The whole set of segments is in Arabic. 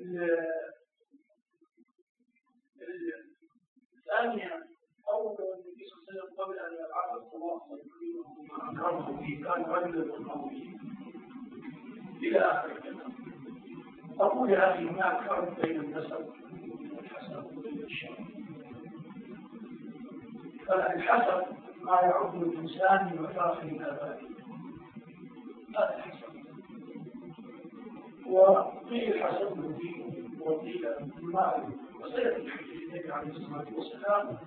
ثانيا قول النبي صلى الله عليه وسلم قبل ان يبعث الله ما اكرمه فيه كان رجلا قويا الى اخر الكلام. اقول يا اخي هناك فرق بين النسب والحسب والشرف. فالحسب ما يعود الانسان من مفاخر ابائه، هذا الحسب. وقيل حسب الدين وقيل المال، وسيأتي حديث النبي عليه الصلاة والسلام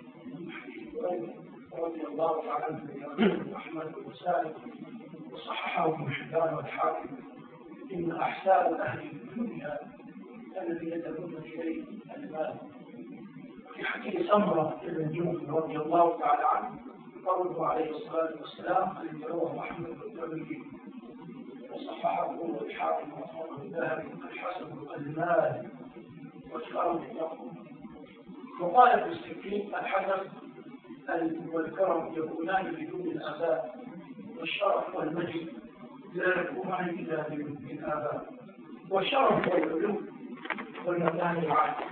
رضي الله تعالى عنه أحمد وسالم وصححه ابن حبان والحاكم إن أحسان أهل الدنيا الذي يدعون إليه المال. في حديث سمرة بن جندب رضي الله تعالى عنه قوله عليه الصلاة والسلام الذي رواه أحمد والترمذي وصححه الحاكم وصححه الذهبي الحسن المال والكرم التقوى. وقال ابن السكين الحسن والكرم يكونان بدون الآباء، والشرف والمجد لا يكونان إلا بالآباء، والشرف والعلو والمكان العالي.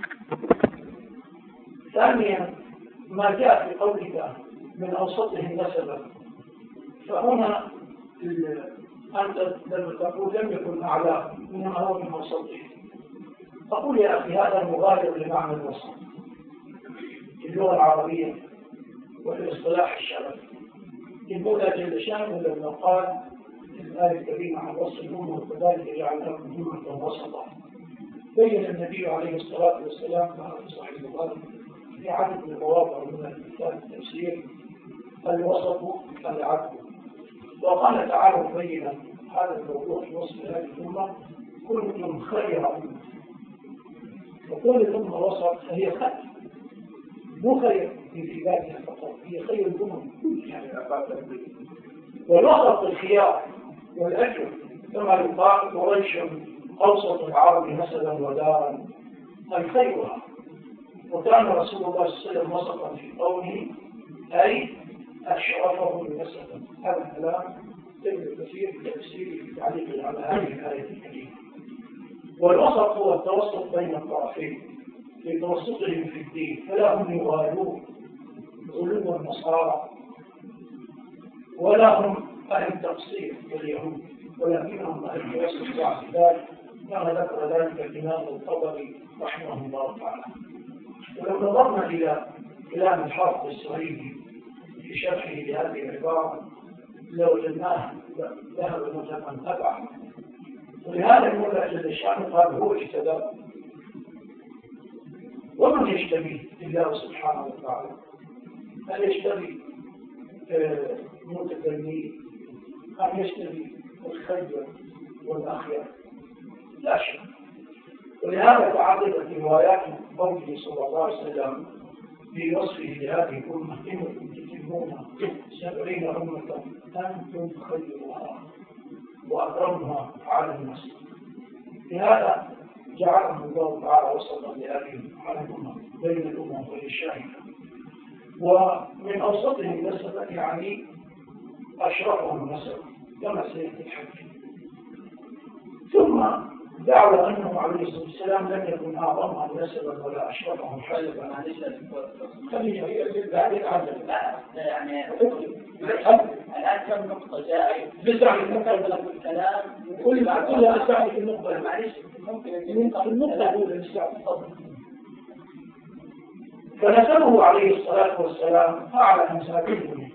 ثانيا ما جاء في قولك من أوسطه نسبا، فهنا أنت لما تقول لم يكن أعلاه إنما هو من أوسطه. أقول يا أخي هذا مغاير لمعنى الوسط في اللغة العربية وفي الاصطلاح الشرعي. المولى جل شانه لما قال في الآية الكريمة عن وصف الأمة وكذلك جعلناكم أمة وسطا، بين النبي عليه الصلاة والسلام كما في صحيح البخاري في عدد من المواضع من الكتاب التفسير الوسط العدل. وقال تعالى مبينا هذا الموضوع في وصف هذه الأمة كنتم خير أمة. وكل الأمة وسط فهي خير، مو خير في ذاتها فقط، هي خير الأمم والوسط الخيار والأجر كما يقال قريش أوسط العرب نسبا ودارا أي خيرها. وكان رسول الله صلى الله عليه وسلم وسطا في قوله أي أشرفه نسبا. هذا الكلام ابن كثير في تفسيره في تعليق على هذه الآية الكريمة. والوسط هو التوسط بين الطرفين في توسطهم في الدين، فلا هم يغالون غلو النصارى ولا هم أهل تقصير كاليهود، ولكنهم أهل توسط واعتدال كما ذكر ذلك الإمام الطبري رحمه الله تعالى. ولو نظرنا إلى كلام الحافظ السعيدي في شرحه لهذه العبارة لوجدناه ذهب متمنبعا. ولهذا المولى جل شانه قال هو اجتبى، ومن يجتبي الله سبحانه وتعالى؟ هل يجتبي متدينين أم يجتبي الخير والأخيار؟ لا شك. ولهذا تعرضت روايات قوله صلى الله عليه وسلم في وصفه لهذه الأمة إنكم تتمون 70 أمة أنتم خيرها وأكرمها على الناس. لهذا جعلهم الله تعالى وسطا لهذه الأمة بين الأمم والشاهدة. ومن أوسطهم نسبا يعني أشرفهم نسبا كما سيأتي الحديث. ثم دعوا أنه عليه الصلاة والسلام لم يكن أعظمهم نسبا ولا أشرفهم حسبا عن نسبة. خلينا بعدين عدد يعني الآن كم نقطة جاء بسرعة النقطة من الكلام كلها أسرع في النقطة. معلش ممكن النقطة الأولى نستعرض. فنسبه عليه الصلاة والسلام أعلى من سابقه،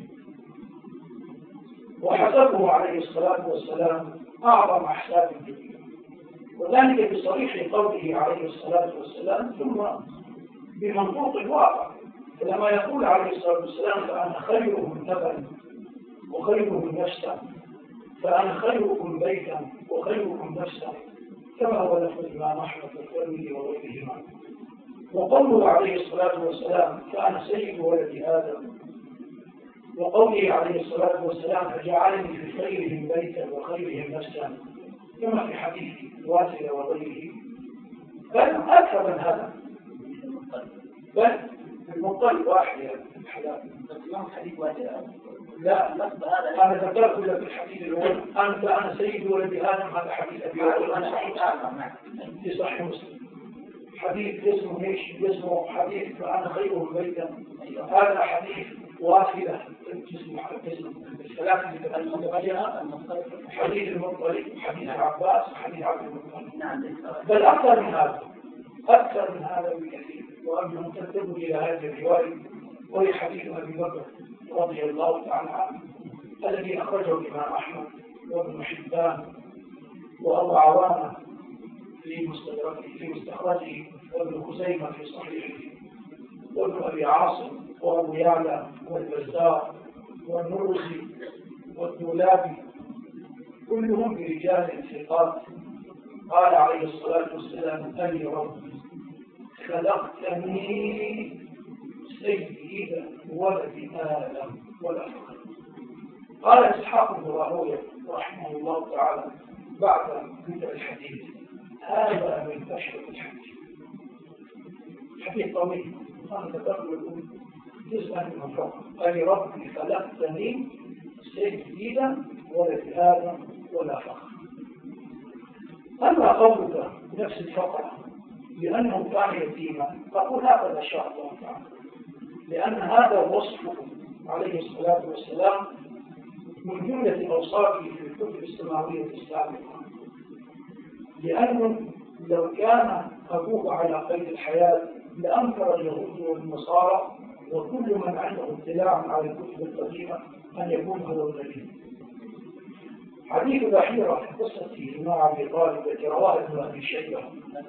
وحسبه عليه الصلاة والسلام أعظم أحساب الدنيا، وذلك بصريح قوله عليه الصلاة والسلام ثم بمنطوق الواقع. فلما يقول عليه الصلاة والسلام فأنا خيرهم نبلا وخيرهم نفسا، فأنا خيركم بيتا وخيركم نفسا، كما هو لفظ الإمام أحمد والترمذي وغيرهما. وقوله عليه الصلاة والسلام فأنا سيد ولد آدم، وقوله عليه الصلاة والسلام فجعلني في خيرهم بيتا وخيرهم نفسا، كما في حديث واسع وغيره، بل أكثر من هذا، بل المطلب واحد الحلال. الإمام حديث واسع لا أنا ذكرت لك الحديث الأول أنا سيد ولد آدم. هذا حديث أبي هريرة في صحيح مسلم. حديث اسمه ايش؟ اسمه حديث فأنا خير بيتا. هذا حديث واصلة اسمه الثلاث اللي تتكلم حديث المطلق، حديث عباس، حديث عبد المطلق. بل أكثر من هذا بكثير. وأرجو أن تنتبهوا إلى هذه الرواية، وهي حديث أبي بكر رضي الله تعالى عنه الذي أخرجه الإمام أحمد وابن حبان وأبو عوانة في مستخرجه، وابن خزيمة في صحيحه، وابن أبي عاصم وأبو يعلى والبزار والنرسي والدولابي، كلهم برجال ثقات. قال عليه الصلاة والسلام: أني ربي خلقتني سيد ولد آدم ولا فخر. قال إسحاق بن راهويه رحمه الله تعالى بعد ذكر الحديث: هذا من أشرف الحديث. حديث طويل أنا ذكرت جزءا من فوق. أني ربي خلقتني سيدا ولد آدم ولا فخر. أما قولك نفس الفقرة لأنه كان يتيما، فقل هكذا شاء الله تعالى، لأن هذا وصفه عليه الصلاة والسلام من جملة أوصافه في الكتب السماوية السابقة. لأنه لو كان أبوه على قيد الحياة لأنكر اليهود والنصارى وكل من عنده اطلاع على الكتب القديمة أن يكون هو النبي. حديث الأخيرة في قصة جماعة أبي طالب التي رواه ابن أبي شيبة،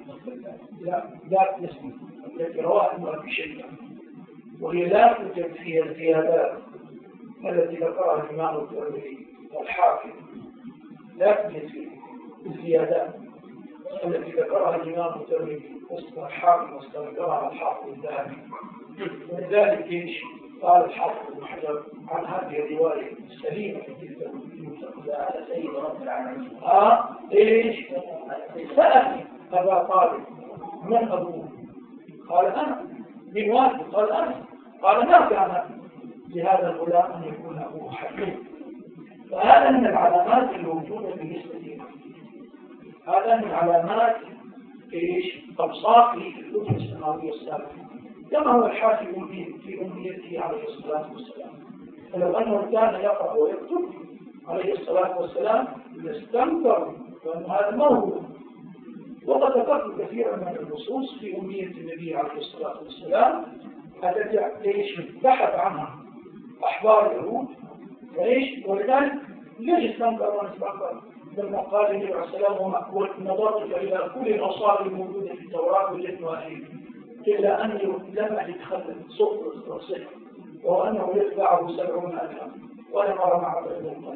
لا اسمه، التي رواه ابن أبي شيبة، وهي لا توجد فيها الزيادات التي ذكرها الإمام الترمذي والحاكم. لا توجد فيها الزيادات التي ذكرها الإمام الترمذي والحاكم واستنكرها الحافظ الذهبي. ولذلك ايش قال الحافظ بن حجر عن هذه الروايه السليمه في تلك على سيد رب العالمين؟ ايش؟ سأل أبا طالب: من أبوه؟ قال أنا. من والده؟ قال أنا. قال: ما كان لهذا الغلام أن يكون أبوه حكيم. فهذا من العلامات الموجودة بالنسبة لنا. هذا من علامات ايش؟ أوصافه في الكتب السماوية السابقة، كما هو الحاكم في أمنيته عليه الصلاة والسلام. فلو أنه كان يقرأ ويكتب عليه الصلاة والسلام لاستنكر وأن هذا ما هو. وقد ذكرت كثيرا من النصوص في أمنية النبي عليه الصلاة والسلام التي بحث عنها أحبار اليهود فإيش، ولذلك ليش استنكر ونستنكر لما قال النبي عليه الصلاة والسلام: نظرت إلى كل الأوصاف الموجودة في التوراة وجدت واحد إلا أني لم أجد خلف صفر وصفر، وهو أنه يتبعه 70,000 ولم أرى مع القلب.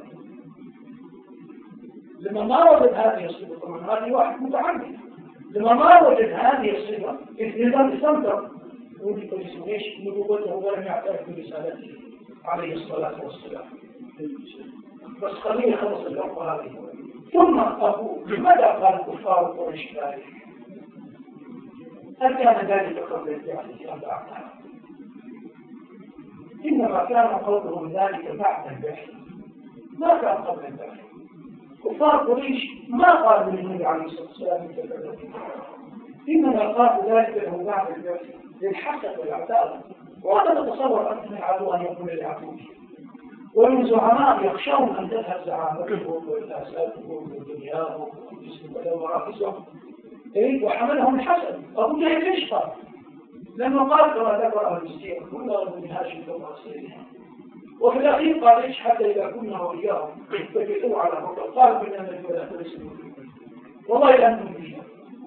لما ما وجد هذه الصفة، طبعا هذه واحد متعمد، لما ما وجد هذه الصفة إذا استنكر وجد اسمه نبوته ولم يعترف برسالته عليه الصلاة والسلام. بس خليني خلص الأمر هذه. ثم أبوه: لماذا قال كفار قريش ذلك؟ هل كان ذلك قبل البعثة أم بعدها؟ إنما كان قولهم ذلك بعد البعثة، ما كان قبل البعثة. كفار قريش ما قالوا للنبي عليه الصلاة والسلام كذلك، إنما قالوا ذلك له بعد البعثة للحسد والعداوة. وأنا أتصور أن من العدو أن يكون العدو، ومن زعماء يخشون أن تذهب زعامتهم والأساتهم ودنياهم ومراكزهم وحملهم الحسد. أبو جهل ليش قال؟ لما قال كما ذكر أهل السير: كنا من هاشم ومصيرها. وفي الأخير قال: إيش حتى إذا كنا وإياهم فجئوا على مكة قالوا بنا نجد ولا ترسلوا والله لا نؤمن بها.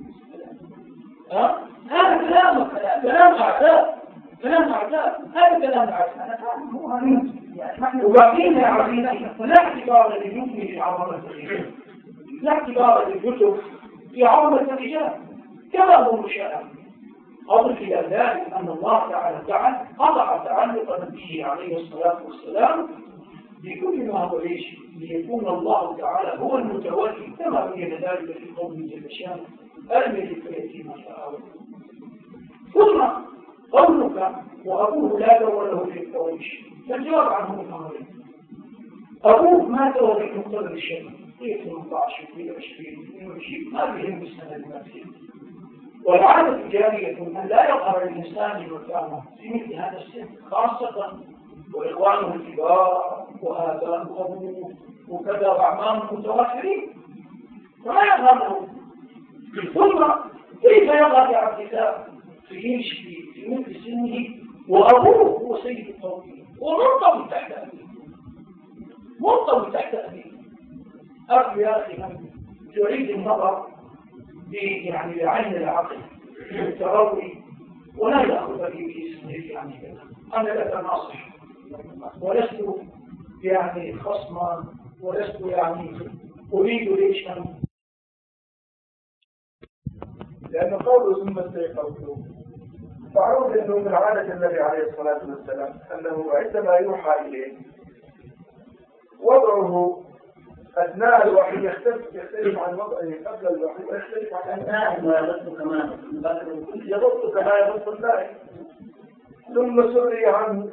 هذا كلام أعداء، هذا كلام أعداء. وبعدين يا عزيزي لا اعتبار للجسم في عظمة الرجال، لا اعتبار للجسم في عظمة الرجال كما هو مشاهد. أضف إلى ذلك أن الله تعالى قطع تعلق نبيه عليه الصلاة والسلام بكل ما هو ليش ليكون الله تعالى هو المتولي، كما بين ذلك في قوله جل شانه: أرمي اليتيم فآوى. ثم قولك: وأبوه لا دور له في قريش، فالجواب عنه الأمرين. أبوه مات وهو في مقتبل الشيء في 18 في 20 22 ما بهم السنة المادية. والعادة الجارية أن لا يظهر الإنسان بمكانه في مثل هذا السن خاصة وإخوانه الكبار وآباء أبوه وكذا وأعمامه متوفرين فما يظهر له. ثم كيف يظهر باعتذار في مثل سنه وأبوه هو سيد القوم ومرتبط تحت أبيه مرتبط تحت أبيه. أخي يا أخي من تعيد النظر يعني بعين العقل بالتروي ولا يأخذ في اسمه يعني كذا. أنا لك ناصح ولست يعني خصما ولست يعني أريد ليش لأن قوله ثم استيقظوا معروف أنه من عادة النبي عليه الصلاة والسلام أنه عندما يوحى إليه وضعه أثناء الوحي يختلف عن وضعه قبل الوحي ويختلف عن أثناء ويغط كمان يغط كما يغط النائم ثم سري عنه.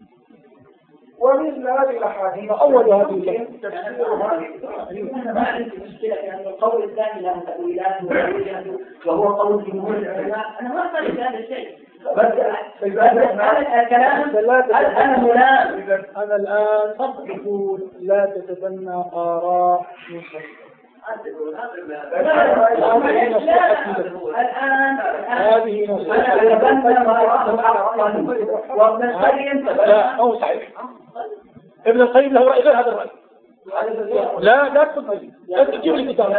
ومثل هذه الأحاديث أول هذه أنا ما عندي مشكلة لأن القول الثاني له تأويلات وتأويلات وهو قول جمهور العلماء. أنا ما قلت هذا الشيء أنا الآن يقول لا تتبنى آراء هذه وابن القيم لا هو صحيح. ابن القيم له رأي غير هذا الرأي. لا تقول لا تجيب لي كتاب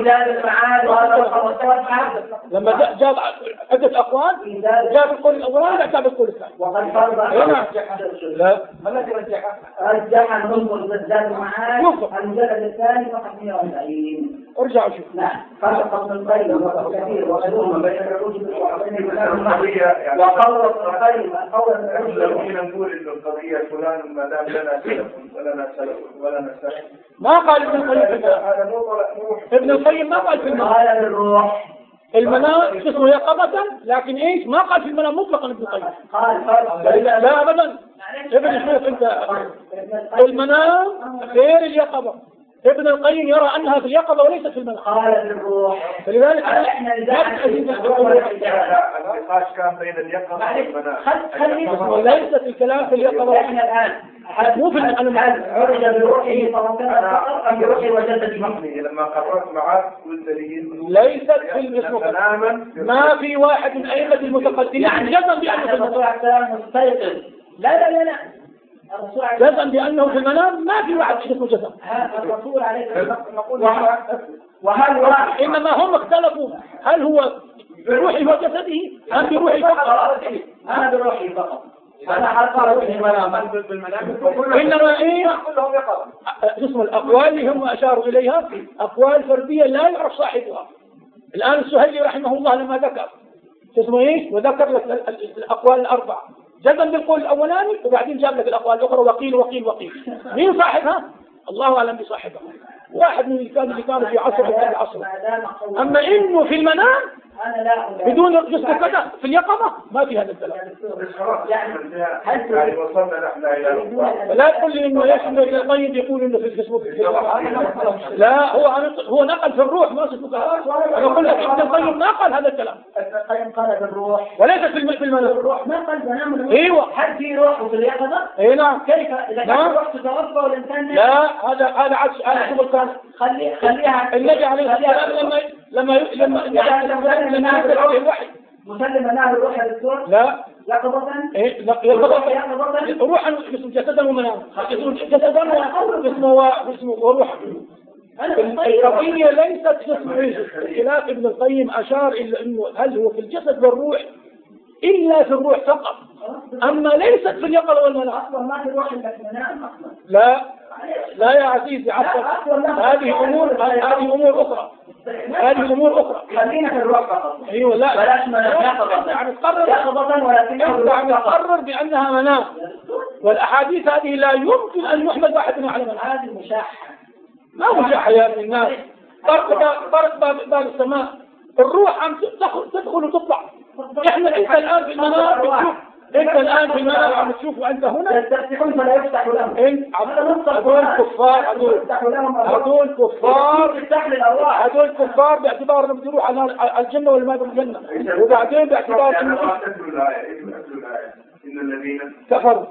لما جاب عدة أقوال جاب القول الأولاني لا جاب القول الثاني. وقد فرض لا رجح النصر بالذات معاد المجلد الثاني فقط 140. ارجع وشوف. نعم فرق ابن القيم كثير وغيرهما بين الرجل القضية وقول ابن القيم قول القضية نقول إن القضية فلان ما دام لنا سلف ولنا سلف ما قال ابن القيم هذا ابن القيم ما قال في المنام. قال بالروح المنام اسمه يقظة لكن ايش ما قال في المنام مطلقا ابن القيم. قال لا ابدا ابن الشيخ انت المنام غير اليقظة. ابن القيم يرى انها في اليقظة وليست في المنام. قال بالروح فلذلك احنا النقاش كان بين اليقظة والمنام. ليست الكلام في اليقظة. احنا الان مو في المنام. عرج بروحه فمكان ام بروحه وجسد مقني. لما قررت معاه قلت لي ليست في المنام. ما في واحد من أئمة المتقدمين جزم بأنه في المنام. مستيقظ لا جزم بأنه في المنام. ما في واحد اسمه جزم. الرسول عليه الصلاة والسلام وهل واحد إنما هم اختلفوا هل هو بروحه وجسده أم بروحه فقط. أنا بروحي فقط. أنا حتى روحي بالمنام. إنما إيه اسم الأقوال اللي هم أشاروا إليها أقوال فردية لا يعرف صاحبها. الآن السهيلي رحمه الله لما ذكر اسمه إيش وذكر لك الأقوال الأربعة جزم بالقول الأولاني وبعدين جاب لك الأقوال الأخرى وقيل. مين صاحبها؟ الله أعلم بصاحبها. واحد من اللي كانوا في عصر وغير عصر. أما إنه في المنام بدون جسد كذا في اليقظة ما في هذا الكلام. يعني وصلنا نحن إلى لا تقول لي إنه يشمل ابن القيم يقول إنه في الفيسبوك. لا هو نقل في الروح ما اسمه كلام. أنا أقول لك ابن القيم ما قال هذا الكلام. ابن القيم قال بالروح وليس في المنام. الروح ما قال بنام. أيوة. هل في روح في اليقظة؟ إيه نعم. كيف إذا كان الروح تتوفى والإنسان لا هذا عكس هذا شغل ثاني. خليها النبي عليه الصلاة والسلام لما مسلم مناه الروح يا دكتور؟ لا يقظة؟ ايه يقظة روحا جسدا ومنام جسدا واسمه وروحا. القضية ليست جسم عيسى. خلاف ابن القيم أشار إلى أنه هل هو في الجسد والروح إلا في الروح فقط أما ليست في اليقظة والمنام. أصلا ما في روح إلا في المنام أصلا. لا يا عزيزي هذه أمور أخرى. خلينا في الروح فقط. أيوة لا بلاش منام يعني تقرر بأنها منام. والأحاديث هذه لا يمكن أن يحمد واحد على منام. هذه مشاحة. ما مشاحة يا ابن الناس. طرق باب السماء الروح تدخل وتطلع. احنا الآن في المنام انت الان في المنام عم تشوف وانت هنا يستفتحون فلا يفتح لهم. انت هذول كفار، هذول كفار باعتبار انهم يروح على الجنه ولا ما يدخل الجنه، وبعدين باعتبار انه إن الذين كفروا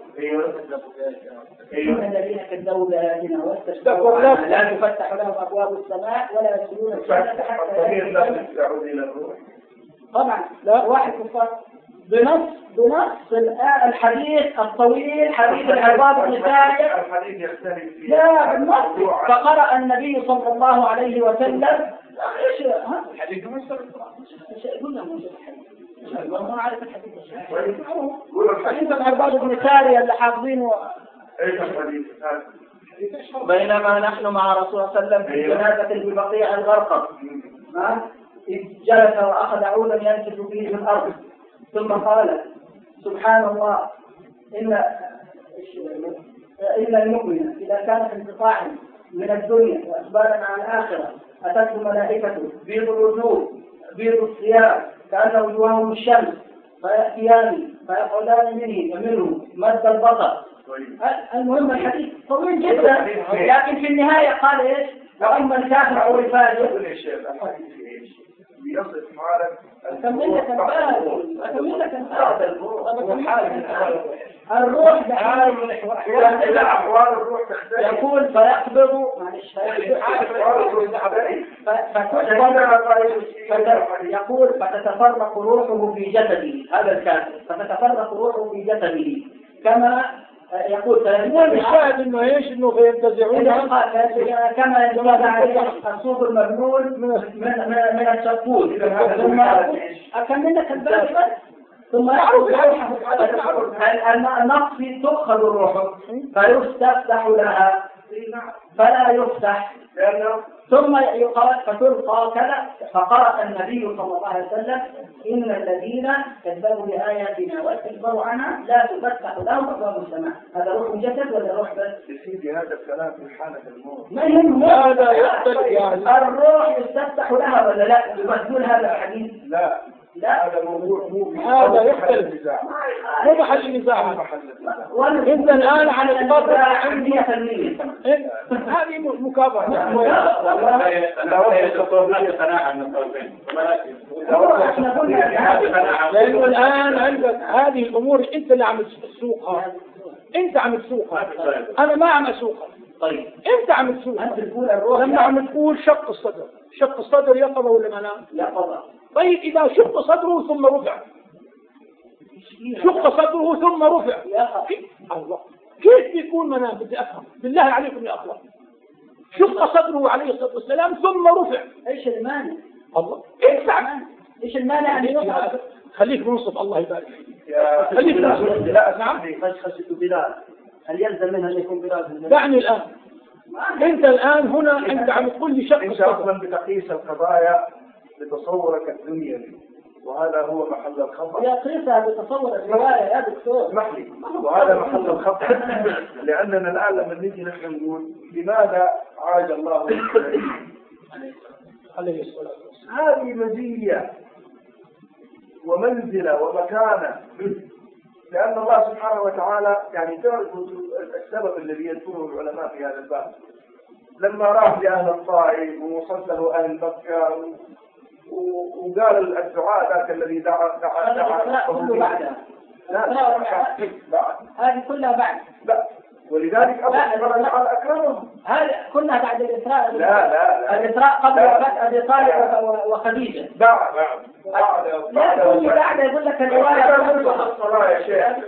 إن الذين كذبوا بآياتنا واستكبروا لا تفتح لهم أبواب السماء ولا يدخلون الجنة حتى طبعا لا واحد كفار بنص الحديث الطويل حديث العباد بن سارية. الحديث يختلف فيه. لا بالنص. فقرأ النبي صلى الله عليه وسلم ايش الحديث ما يصير قلنا مو الحديث ما عارف الحديث حديث العباد بن سارية اللي حافظينه. ايش الحديث؟ بينما نحن مع رسول الله صلى الله عليه وسلم في جنازة ببقيع الغرقد إذ جلس وأخذ عودا ينكت فيه في الأرض ثم قال سبحان الله إن المؤمن إذا كان في انقطاع من الدنيا وإقبالا على الآخرة أتته ملائكته بيض الوجوه بيض الثياب كأن وجوههم الشمس فيأتيان فيقعدان منه مد البصر. المهم الحديث طويل جدا لكن في النهاية قال إيش؟ وأما الكافر أو الفاجر بيصف حالك الروح إلى أحوال الروح تختلف. يقول فيقبض يقول فتتفرق روحه في جسده. هذا الكافر فتتفرق روحه في جسده كما يقول الشاهد انه ايش انه فينتزعون كما ينتزع عليه الصوف المبلول من الشفوت ثم اكملك الباب ثم النقص تؤخذ الروح فيستفتح لها فلا يفتح ثم فتلقى كذا. فقرأ النبي صلى الله عليه وسلم إن الذين كذبوا بآياتنا واستكبروا عنها لا تفتح لهم أبواب السماء. هذا روح جسد ولا روح بس؟ يصير هذا الكلام في حالة الموت. ما يهم هذا يختلف يعني. الروح يستفتح لها ولا لا؟ يبدون هذا الحديث؟ لا هذا موضوع هذا يختلف مو محل نزاع. انت الان على الفضل عندي 100% هذه مكافأة. لا يستطيع قناعة من الطرفين. لأنه الآن عندك هذه الأمور أنت اللي عم تسوقها. أنت عم تسوقها أنا ما عم أسوقها. طيب أنت عم تسوقها. لما عم تقول شق الصدر يقظة ولا منام؟ يقظة. طيب إذا شق صدره ثم رفع الله كيف بيكون منام؟ بدي أفهم بالله عليكم يا أخوان. شق صدره عليه الصلاة والسلام ثم رفع. إيش المانع؟ الله إيش المانع أن يصعد؟ خليك منصف الله يبارك فيك. خليك منصف. لا نعم. خشخشة بلال هل يلزم منها أن يكون بلال؟ دعني الآن. أنت الآن هنا أنت عم تقول لي شق أنت أصلا بتقيس القضايا بتصورك الدنيوي وهذا هو محل الخطأ. يقيسها بتصور الرواية يا دكتور. اسمح لي وهذا محل الخطأ لأننا الآن لما نيجي نحن نقول لماذا عاد الله عليه الصلاة والسلام. هذه مزية ومنزلة ومكانة لأن الله سبحانه وتعالى يعني تعرف السبب الذي يذكره العلماء في هذا الباب لما راح لأهل الطائف ووصل له أهل مكة وقال الدعاء ذاك الذي دعا كله بعدها. هذه كلها بعد. لا ولذلك الله سبحانه وتعالى أكرمهم. هذا كلها بعد الإسراء. لا الإسراء قبل وفاة أبي طالب وخديجة. بعد يقول لك الرواية الصلاة يا شيخ.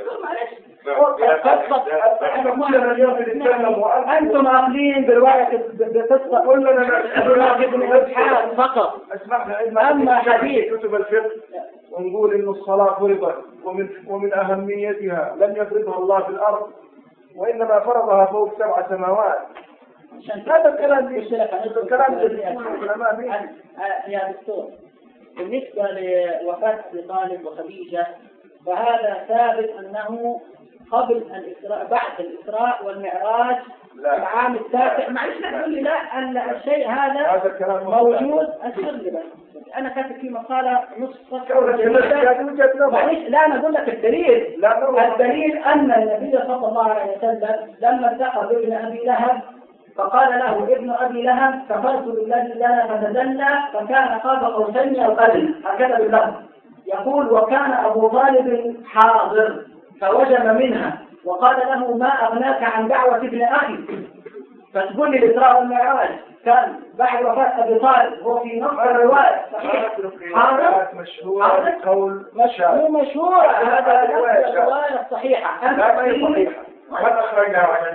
أنتم عاملين برواية بقصة كلنا ابن إسحاق فقط. أما حديث كتب الفقه ونقول إن الصلاة فرضت ومن أهميتها لم يفرضها الله في الأرض وإنما فرضها فوق 7 سماوات. هذا الكلام ليش الكلام العلماء يا دكتور بالنسبة لوفاة أبي طالب وخديجة فهذا ثابت أنه قبل الإسراء بعد الإسراء والمعراج العام 9. معلش لا تقول لي لا الشيء هذا موجود. أشهر لي بس أنا كاتب في مقالة نص صفحة. وجهة لا أنا أقول لك الدليل. الدليل أن النبي صلى الله عليه وسلم لما التقى بابن أبي لهب فقال له ابن أبي لهب كفرت بالذي لا فتدلى فكان قاب قوسين أو أدنى، هكذا باللفظ. يقول وكان أبو طالب حاضر فوجم منها وقال له ما أغناك عن دعوة ابن أخي. فتقول لي الإسراء والمعراج كان بعد وفاة أبي طالب هو في نص الرواية صحيح. حاضر مشهورة قول مشهورة هذا الرواية الصحيحة. لا هي صحيحة. هذا أخرجها عن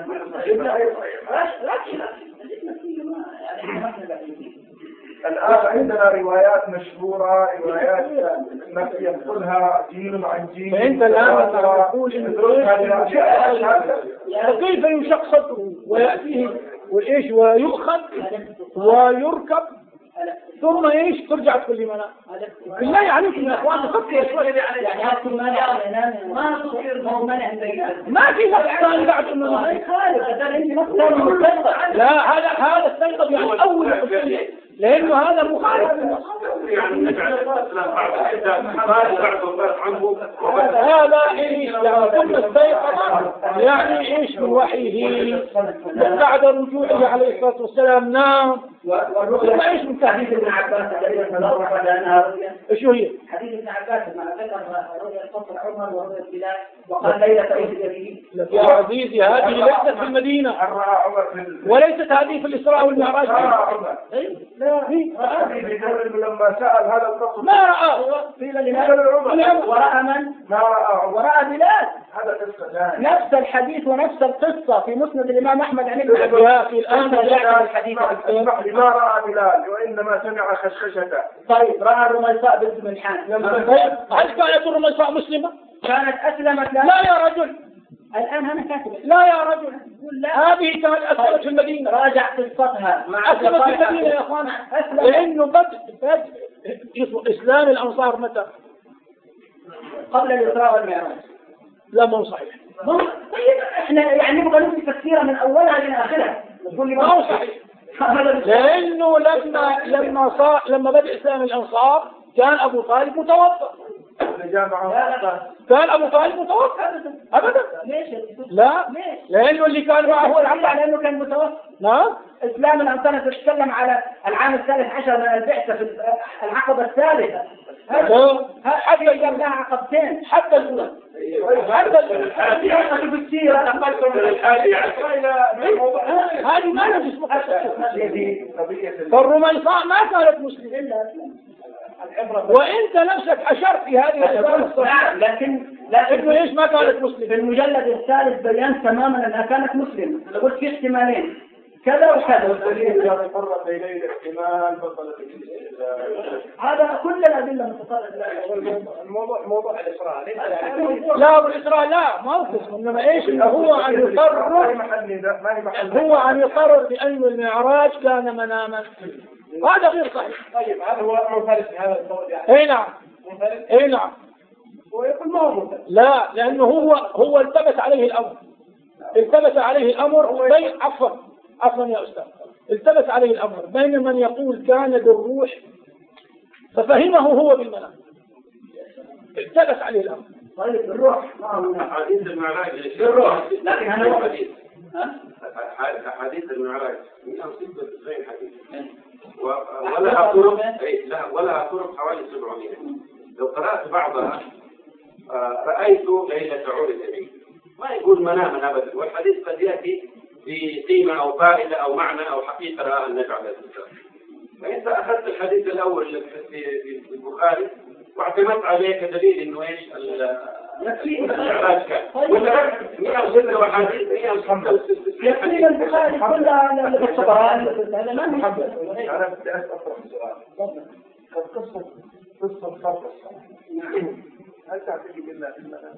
الآن عندنا روايات مشهورة، روايات ينقلها جيل عن جيل. فأنت الآن تقول كيف يشق صدره ويأتيه والإيش ويؤخذ ويركب ثم إيش ترجع تقول لي منام. بالله عليكم يا إخوان تفكر شوي. يعني هذا ما تصير ما في نفس ثاني بعد إنه لا هذا استيقظ يعني أول حسين لأنه هذا مخالف هذا إيش يعني ثم استيقظ يعني إيش من وحيه بعد رجوعه عليه الصلاة والسلام نام ثم إيش من حديث ابن عباس شو هي؟ حديث ابن عباس مع ذكر رؤيا القصر عمر ورؤيا البلاد وقال ليلة أسري به. يا عزيزي هذه ليست في المدينة وليست هذه في الإسراء والمعراج. لا لما سأل هذا القصر ما رأى ورأى من؟ ما رأى ورأى بلاد. هذا قصة ثانية. نفس الحديث ونفس القصة في مسند الإمام أحمد عن ابن يا أخي الآن الحديث ما رأى بلال وإنما سمع خشخشته. طيب رأى الرميصاء بنت ملحان. هل كانت الرميصاء مسلمة؟ كانت أسلمت لا يا رجل. الآن أنا كاتب لا يا رجل. هذه كانت أسلمت في المدينة. راجع قصتها مع أسلمت في المدينة يا أخوان. لأنه بدء إسلام الأنصار متى؟ قبل الإسراء والمعراج. لا مو صحيح. طيب احنا يعني نبغى نمسك السيرة من أولها إلى آخرها. ما هو صحيح. لأنه لما بدأ إسلام الأنصار كان أبو طالب متوفى. كان أبو طالب متوفى أبدا. ليش؟ لا لأنه اللي كان معه هو العبد لأنه كان متوفى. نعم. إسلام الأنصار تتكلم على العام 13 من البعثة في العقبة الثالثة. حتى جابناها عقبتين حتى الأولى. حتى في السيرة نقلتم من الحادية هذه ما لها اسمها. فالرميصاء ما كانت مسلمة وانت نفسك اشرت في هذه الصورة. لكن ابن ايش ما كانت مسلمة. في المجلد الثالث بيان تماما انها كانت مسلمة. قلت في احتمالين كذا وكذا. والدليل الذي فرق بين الاحتمال بطل هذا كل الادله متطابقه. موضوع الاسراء لا بالاسراء لا ما هو انما ايش هو ان يقرر هو ان يقرر بان المعراج كان مناما. هذا غير صحيح. طيب هذا هو منفرد في هذا الصوت يعني. اي نعم. اي نعم. ويقول ما هو منفرد. لا لانه هو التبس عليه الامر. التبس عليه الامر بين عفوا يا أستاذ التبس عليه الأمر بين من يقول كان بالروح ففهمه هو بالمنام. التبس عليه الأمر. طيب بالروح ما هو حديث المعراج بالروح لكن أنا حديث حديث المعراج 196 حديث ولها طرق حوالي 700. لو قرأت بعضها رأيت ليلة عرض بي ما يقول مناما أبدا. والحديث قد يأتي بقيمة أو فائدة أو معنى أو حقيقة رأى النبي عليه الصلاة والسلام. فأنت أخذت الحديث الأول اللي في البخاري واعتمدت عليه كدليل إنه إيش العلاج كان. ولا 106 وحديث 165 يكفي البخاري كلها اللي بالصبران هذا ما محمد. أنا بدي أسأل سؤال. قصة خلق الصلاة. هل تعتقد إلا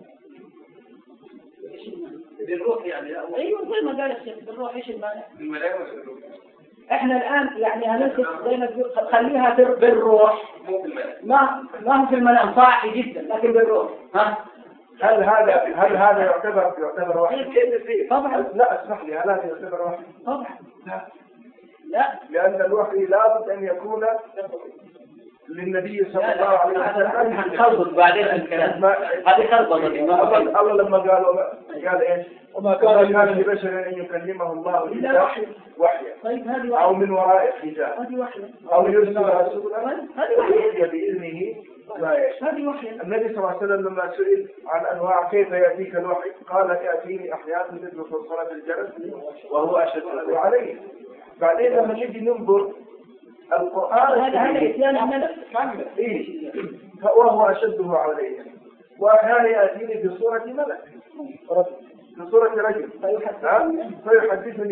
بالروح يعني ايوه زي ما قال الشيخ بالروح ايش المانع؟ الملائكة احنا الان يعني هنمسك زي ما خليها بالروح ما هو في المنام صاحي جدا لكن بالروح. هل هذا يعتبر واحد؟ طبعا لا اسمح لي هل هذا يعتبر واحد؟ طبعا لا لأن الوحي لابد أن يكون للنبي صلى الله عليه وسلم. هنخلص بعدين الكلام هذه خلطة. الله لما قال ايش؟ وما كان لبشر ان يكلمه الله الا وحيا طيب هذه او من وراء حجاب هذه وحيا او يرسل رسولا فيوحي باذنه ما يشاء. هذه وحيا. النبي صلى الله عليه وسلم لما سئل عن انواع كيف ياتيك الوحي قال ياتيني احيانا مثل صلصله الجرس وهو اشد عليه. بعدين لما نجي ننظر القرآن هذا إتيان عمل كامل وهو أشده عليه، وكان يأتيني بصورة ملك بصورة رجل فيحدثني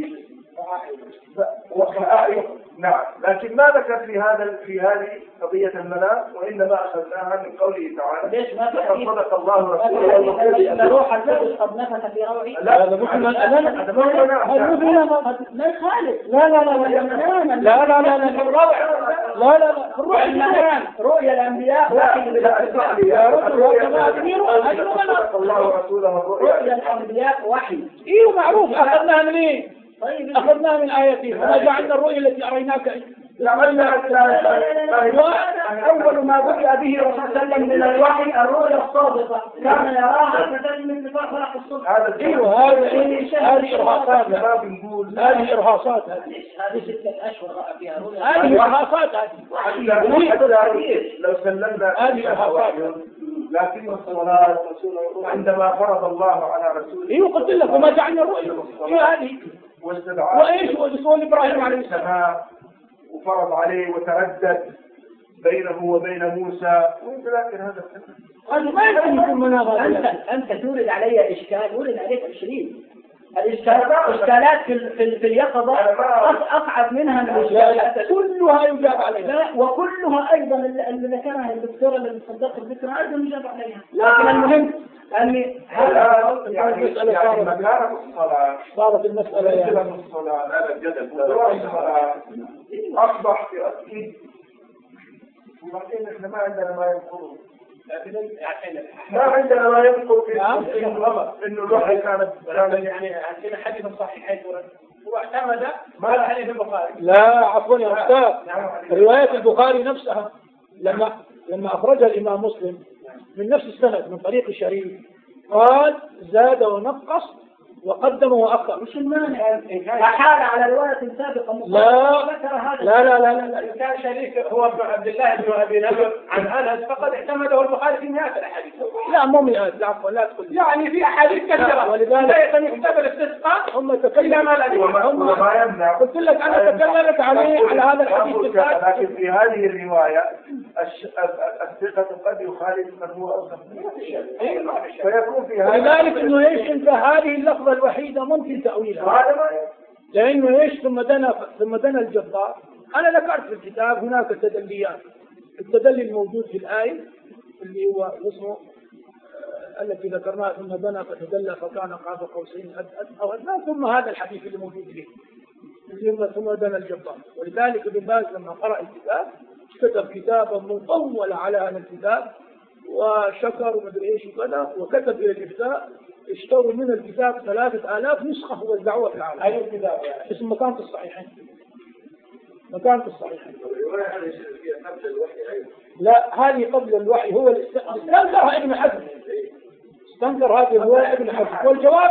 نعم. لكن ما ذكر في هذه قضية المنام، وإنما أخذناها من قوله تعالى ليش ما لقد صدق الله رسوله أن روح القدس قد نفث في روعي. لا هذا مش منام. لا يخالف. لا الروح المنام رؤيا الأنبياء الله رسوله رؤيا الأنبياء وحي. ايوه معروف. اخذناها من ايه؟ اخذناها من آياته وما جعلنا الرؤيا التي اريناك أول ما بدأ به الرسول صلى الله عليه وسلم من الوحي الرؤيا الصادقة كان يراها كتجمل من فرق الصبح. ايوه هذه إرهاصات. هذه إرهاصات. هذه 6 أشهر رأى فيها رؤيا. هذه إرهاصات. لو سلمنا هذه إرهاصات. لكن الصلاة عندما فرض الله على رسوله ايوه قلت لك وما جعلنا الرؤيا هذه وايش ورسول ابراهيم عليه السلام وفرض عليه وتردد بينه وبين موسى وانت لكن هذا ما يمكن يكون مناغ. انت تورد علي اشكال ورد عليك 20 الاشكالات في اليقظه اصعب منها من الاشكالات كلها يجاب عليها. وكلها ايضا اللي ذكرها الدكتوره اللي صدقت الذكرى ايضا يجاب عليها. لكن المهم ان هذا يعني مكانه الصلاه صارت المساله يعني الصلاه هذا الجدل اصبح يؤكد. وبعدين احنا ما عندنا ما ينقضه. ما عندنا ما ينقض انه الوحي كانت يعني عندنا حديث صحيح واعتمد ما حديث البخاري. لا عفوا يا استاذ، روايه البخاري نفسها لما اخرجها الامام مسلم من نفس السند من طريق الشريف قال زاد ونقص وقدم واخر. مش المانع احال على روايه سابقه لا كان شريك هو ابن عبد الله بن ابي نمر عن انس فقد اعتمده البخاري في مئات الاحاديث. لا مو مئات عفوا لا تقول يعني في احاديث كثيره ولذلك يحتمل استسقاء هم تكلموا وما يمنع. قلت لك انا تكلمت على هذا الحديث بالذات. لكن في هذه الروايه الثقه قد يخالف من هو اوثق فيكون في هذا. لذلك انه ايش انت هذه اللفظه الوحيده ممكن تاويلها لانه ايش ثم دنا الجبار. انا ذكرت في الكتاب هناك تدليات. التدلي الموجود في الايه اللي هو اسمه التي ذكرناها ثم دنا فتدلى فكان قاب قوسين او ادنى ثم هذا الحديث اللي موجود فيه ثم دنا الجبار. ولذلك ابن باز لما قرأ الكتاب كتب كتابا مطولا على هذا الكتاب وشكر ومدري ايش وكذا وكتب الى الافتاء اشتروا من الكتاب 3000 نسخه ووزعوها في العالم. اي الكتاب يعني اسم مكانة الصحيحين. مكانة الصحيحين. قبل الوحي أيضا. لا هذه قبل الوحي. هو استنكرها ابن حزم. استنكر هذه الرواية ابن حزم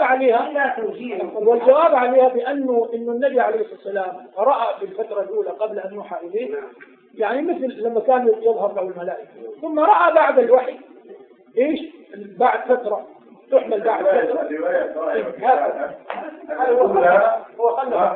والجواب عليها بأنه النبي عليه الصلاة والسلام رأى في الفترة الأولى قبل أن يوحى إليه يعني مثل لما كان يظهر له الملائكة ثم رأى بعد الوحي إيش بعد فترة تحمل بعد فترة. هو خلف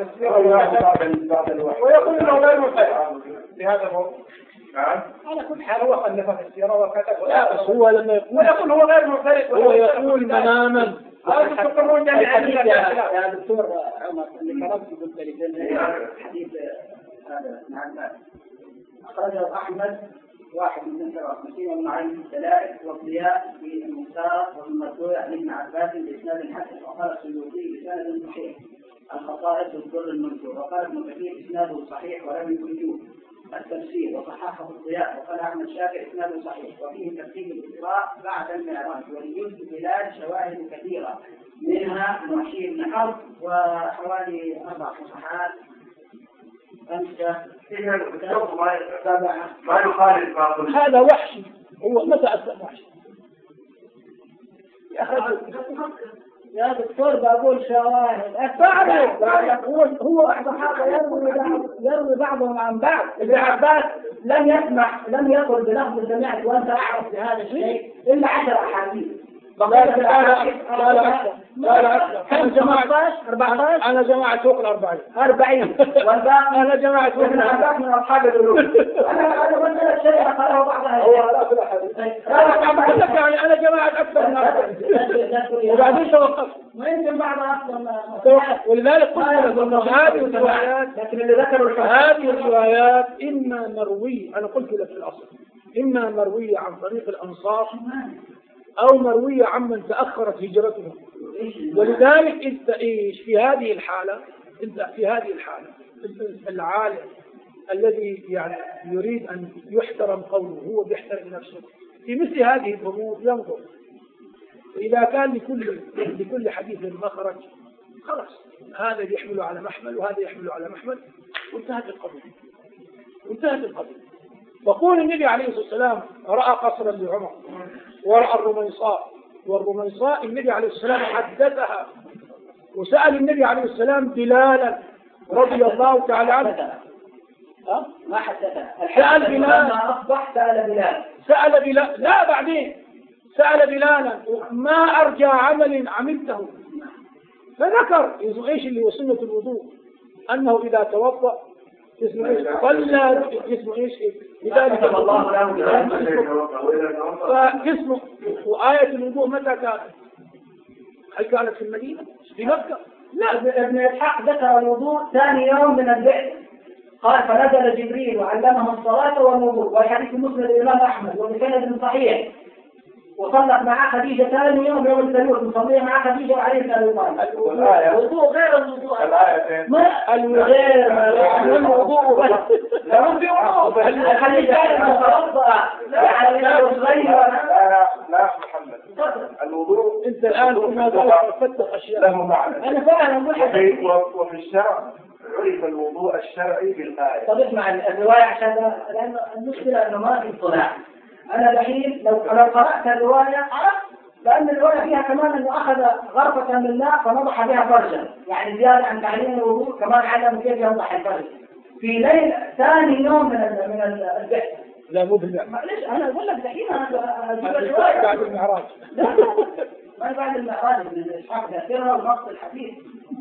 ويقول انه غير منفرد في هذا الموضوع. على كل حال هو خلف في السيرة وكتب. لا بس هو لما ويقول هو غير منفرد هو يقول مناما. هذا تقولون يا دكتور عمر اللي كلامك قلت لي حديث هذا مع الناس أخرجه أحمد واحد من 57 ومعين الدلائل والضياء في المختار والمرجوع عن ابن عباس بإسناد حسن وقال السيوطي بسند صحيح الخصائص والضر المنشور وقال ابن كثير إسناده صحيح ولم يكن فيه التفسير وصححه الضياء وقال أحمد شاكر إسناده صحيح وفيه ترتيب الإسراء بعد المعراج وليوسف بلاد شواهد كثيرة منها وحشي بن حرب وحوالي 4 صفحات ما يخالف باطل. هذا وحشي. هو متى أسلم وحشي؟ يا دكتور بقول شواهد هو الصحابة يروي بعضهم عن بعض. ابن عباس لم يقل بلفظ سمعت وانت اعرف بهذا الشيء الا 10 احاديث. لا أنا جماعة فوق 40 والباقي أنا جماعة فوق ابن عباس من اصحاب العلوم. انا قلت لك شيء قاله بعضها يعني أنا جماعة أكثر من 40 وبعدين توقفت ويمكن بعضها اصلا ولذلك قلت لكم هذه الروايات لكن اللي ذكروا هذه الروايات إما مروية، أنا قلت لك في الأصل إما مروية عن طريق الأنصار أو مروية عمن تأخرت هجرتهم. ولذلك أنت إيش في هذه الحالة العالم الذي يعني يريد أن يحترم قوله هو بيحترم نفسه في مثل هذه الأمور ينظر إذا كان لكل حديث مخرج خلاص هذا يحمله على محمل وهذا يحمله على محمل وانتهت القضية. وقول النبي عليه الصلاة والسلام رأى قصرا لعمر ورأى والرميصاء النبي عليه الصلاة والسلام حدثها وسأل النبي عليه السلام بلالا رضي الله تعالى عنه ما حدثها. سأل بلال لما أصبح سأل بلال لا بعدين سأل بلالا ما أرجى عمل عملته فذكر إيش اللي هو سنة الوضوء أنه إذا توضأ اسمه إيش صلى اسمه إيش لذلك الله فاسمه وآية الوضوء متى كانت؟ هل كانت في المدينة؟ في مكة؟ لا. ابن إسحاق ذكر الوضوء ثاني يوم من البعث قال فنزل جبريل وعلمهم الصلاة والوضوء والحديث مسند الإمام أحمد وبسند صحيح وصلت مع خديجة ثاني يوم الثالوث مصلية مع خديجة وعلي بن أبي طالب. الوضوء غير الوضوء. الوضوء بس. لهم بوضوء. الخليجة متوضأ يعني صغير. لا محمد. الوضوء أنت الآن كما تفتح أشياء. له معنى. أنا فعلا وفي الشرع عرف الوضوء الشرعي بالآية. طب اسمع الرواية عشان لأن المشكلة إنه ما في اطلاع. أنا الحين لو قرأت الرواية لأن الرواية فيها كمان أنه أخذ غرفة من الماء فنضح بها فرجا يعني زيادة عن تعليم الوضوء كمان علم كيف ينضح الفرج في ليل ثاني يوم من البحث. لا مو بالمعنى. معلش أنا أقول لك دحين بعد المعراج. ما بعد المعراج من إسحاق ذاكرها ونص الحديث.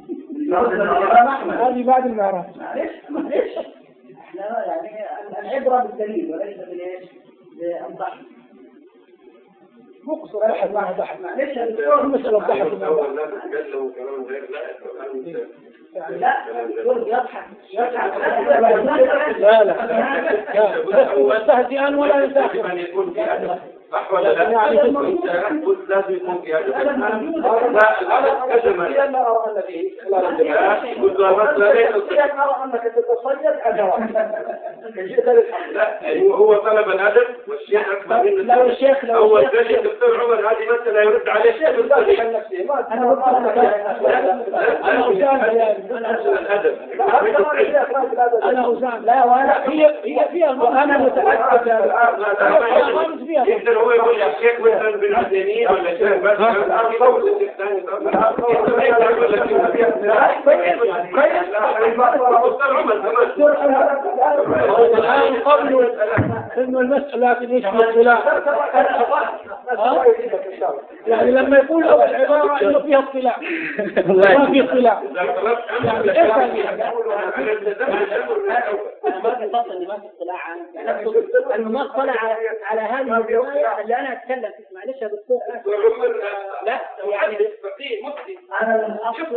هذه بعد المعراج. معلش احنا يعني العبرة بالدليل وليس بالايش؟ بالضحك. مقصر أحد ما ضحك. معلش الدكتور مسألة ضحك. لا الدكتور يضحك. لا يستهزئان ولا يستهزئان. صح ولا لا؟ يعني لازم يكون في هذا. لا الأدب أنا أرى أن فيه كنت أرى أنك تتصيد أجرا. لا هو طلب الأدب والشيخ أكبر منه. لو الشيخ أول ذلك الدكتور عمر هذه مسألة يرد عليه الشيخ بالذات عن نفسه. أنا أوزان لا وأنا هي فيها أنا متأكد يقدر هو يقول يا شيخ مثلا بالمدنيين ولا شيخ بس الآن قبل إنه المسألة ليش اطلاع يعني لما يقول أول عبارة إنه فيها اطلاع ما في اطلاع يعني أنا ما في فصل اللي ما في اطلاع أنه ما اطلع على هذه الرواية اللي أنا أتكلم اسمع ليش يا دكتور لا يعني أنا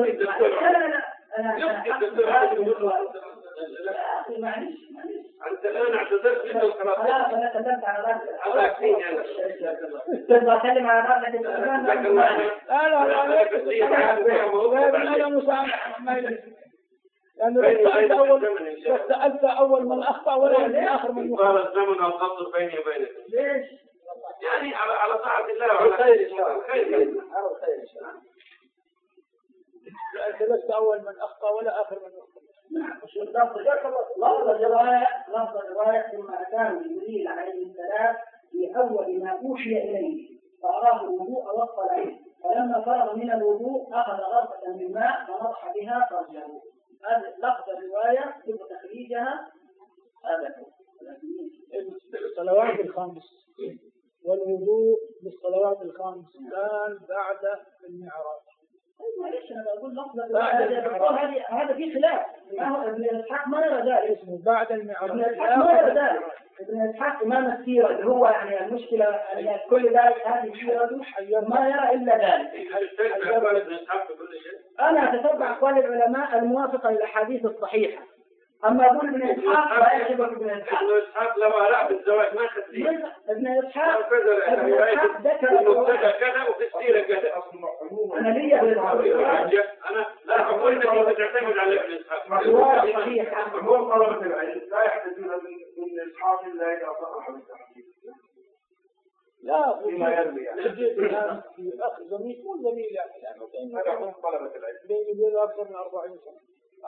معلش أنت الآن اعتذرت منه خلاص أنا تكلمت على رأسك أتكلم على رأسك أنا مسامح ما يلزم لأنه سألت أول من أخطأ ولا من آخر من يخطأ. صار الزمن القصر بيني وبينك. ليش؟ يعني على طاعة الله وعلى خير إن شاء الله. خير إن شاء الله. لست أول من أخطأ ولا آخر من يخطأ. لفظ الرواية ثم أتاه جبريل عليه السلام في أول ما أوحي إليه فأراه الوضوء والصلاة، فلما فرغ من الوضوء أخذ غرفة من ماء فنضح بها فرجه. هذا لفظ الرواية ثم تخريجها هذا الصلوات الخمس والوضوء بالصلوات الخمس كان بعد المعراج. معلش انا بقول لفظ هذا في خلاف. ما هو ابن اسحاق ما يرى ذلك، اسمه بعد المعراج. ابن اسحاق ما يرى ذلك. ابن اسحاق امام السيره اللي هو يعني المشكله ان كل ذلك هذه السيره ما يرى الا ذلك. انا اتتبع اقوال العلماء الموافقه للاحاديث الصحيحه. اما اقول ابن اسحاق لا يعجبك ابن اسحاق. ابن اسحاق لما لا بالزواج ما خذ ابن اسحاق ذكر المبتدا كذا وفي السيره كذا. انا لي انا لا اقول انك تعتمد على ابن اسحاق. هو طلبة العلم لا يحتاجون من اسحاق الا اذا صح بالتحقيق. لا فيما يروي يعني. اخ زميل مو زميل يعني هذا هم طلبة العلم. بيني وبينه اكثر من 40 سنه.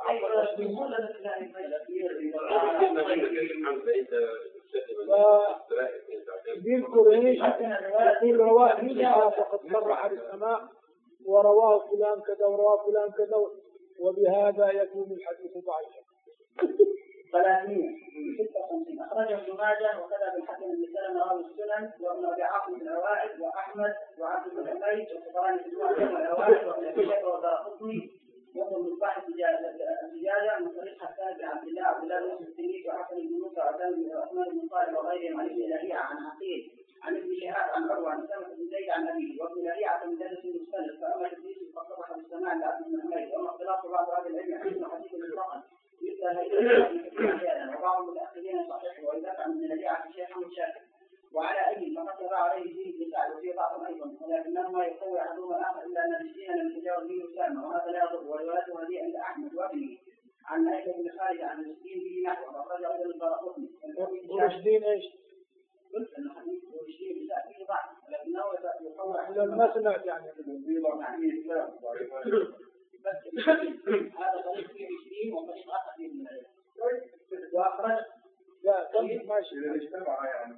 بيذكر ايش؟ يقول رواه منها فقد صرح بالسماء ورواه فلان كذا ورواه فلان كذا وبهذا يكون الحديث ضعيفا. 356 أخرجه ابن ماجه وكذا بالحسن بن سلمة رواه السنن وابن أبي عاصم في العوائد وأحمد وعبد بن حميد والطبراني في العوائد وابن أبي شيبة والدارقطني وابن المصباح الزجاجة من طريق حسان بن عبد الله بن السنيد وحسن بن موسى وعبد بن عثمان بن صالح وغيرهم عن ابن لهيعة عن عقيل عن ابن شهاب عن عروة عن سلمة بن زيد عن أبيه وابن لهيعة من درس مختلف فأما تدريس فصرح بالسماع لعبد بن حميد وأما اختلاف بعض أهل العلم حديث مطلقا وبعض المتأخرين صحيح وإذا كان من الذي شيخ محمد شاكر وعلى أي فقد تبع عليه دين بن سعد وفي بعض أيضا ولكنهما يقوي أحدهما الآخر إلا أن الدين لم يتجاوز به أسامة وهذا لا يضر وروايته هذه عند أحمد وابنه عن أيضا بن خالد عن الدين به نحو وأخرجه أيضا الدارقطني. ورشدين إيش؟ قلت أن الحديث ورشدين بلا فيه ضعف ولكنه يقوي ما سمعت يعني هذا طريق فيه 20 وطريق آخر فيه من وأخرج لا طيب ماشي اجتمع يعني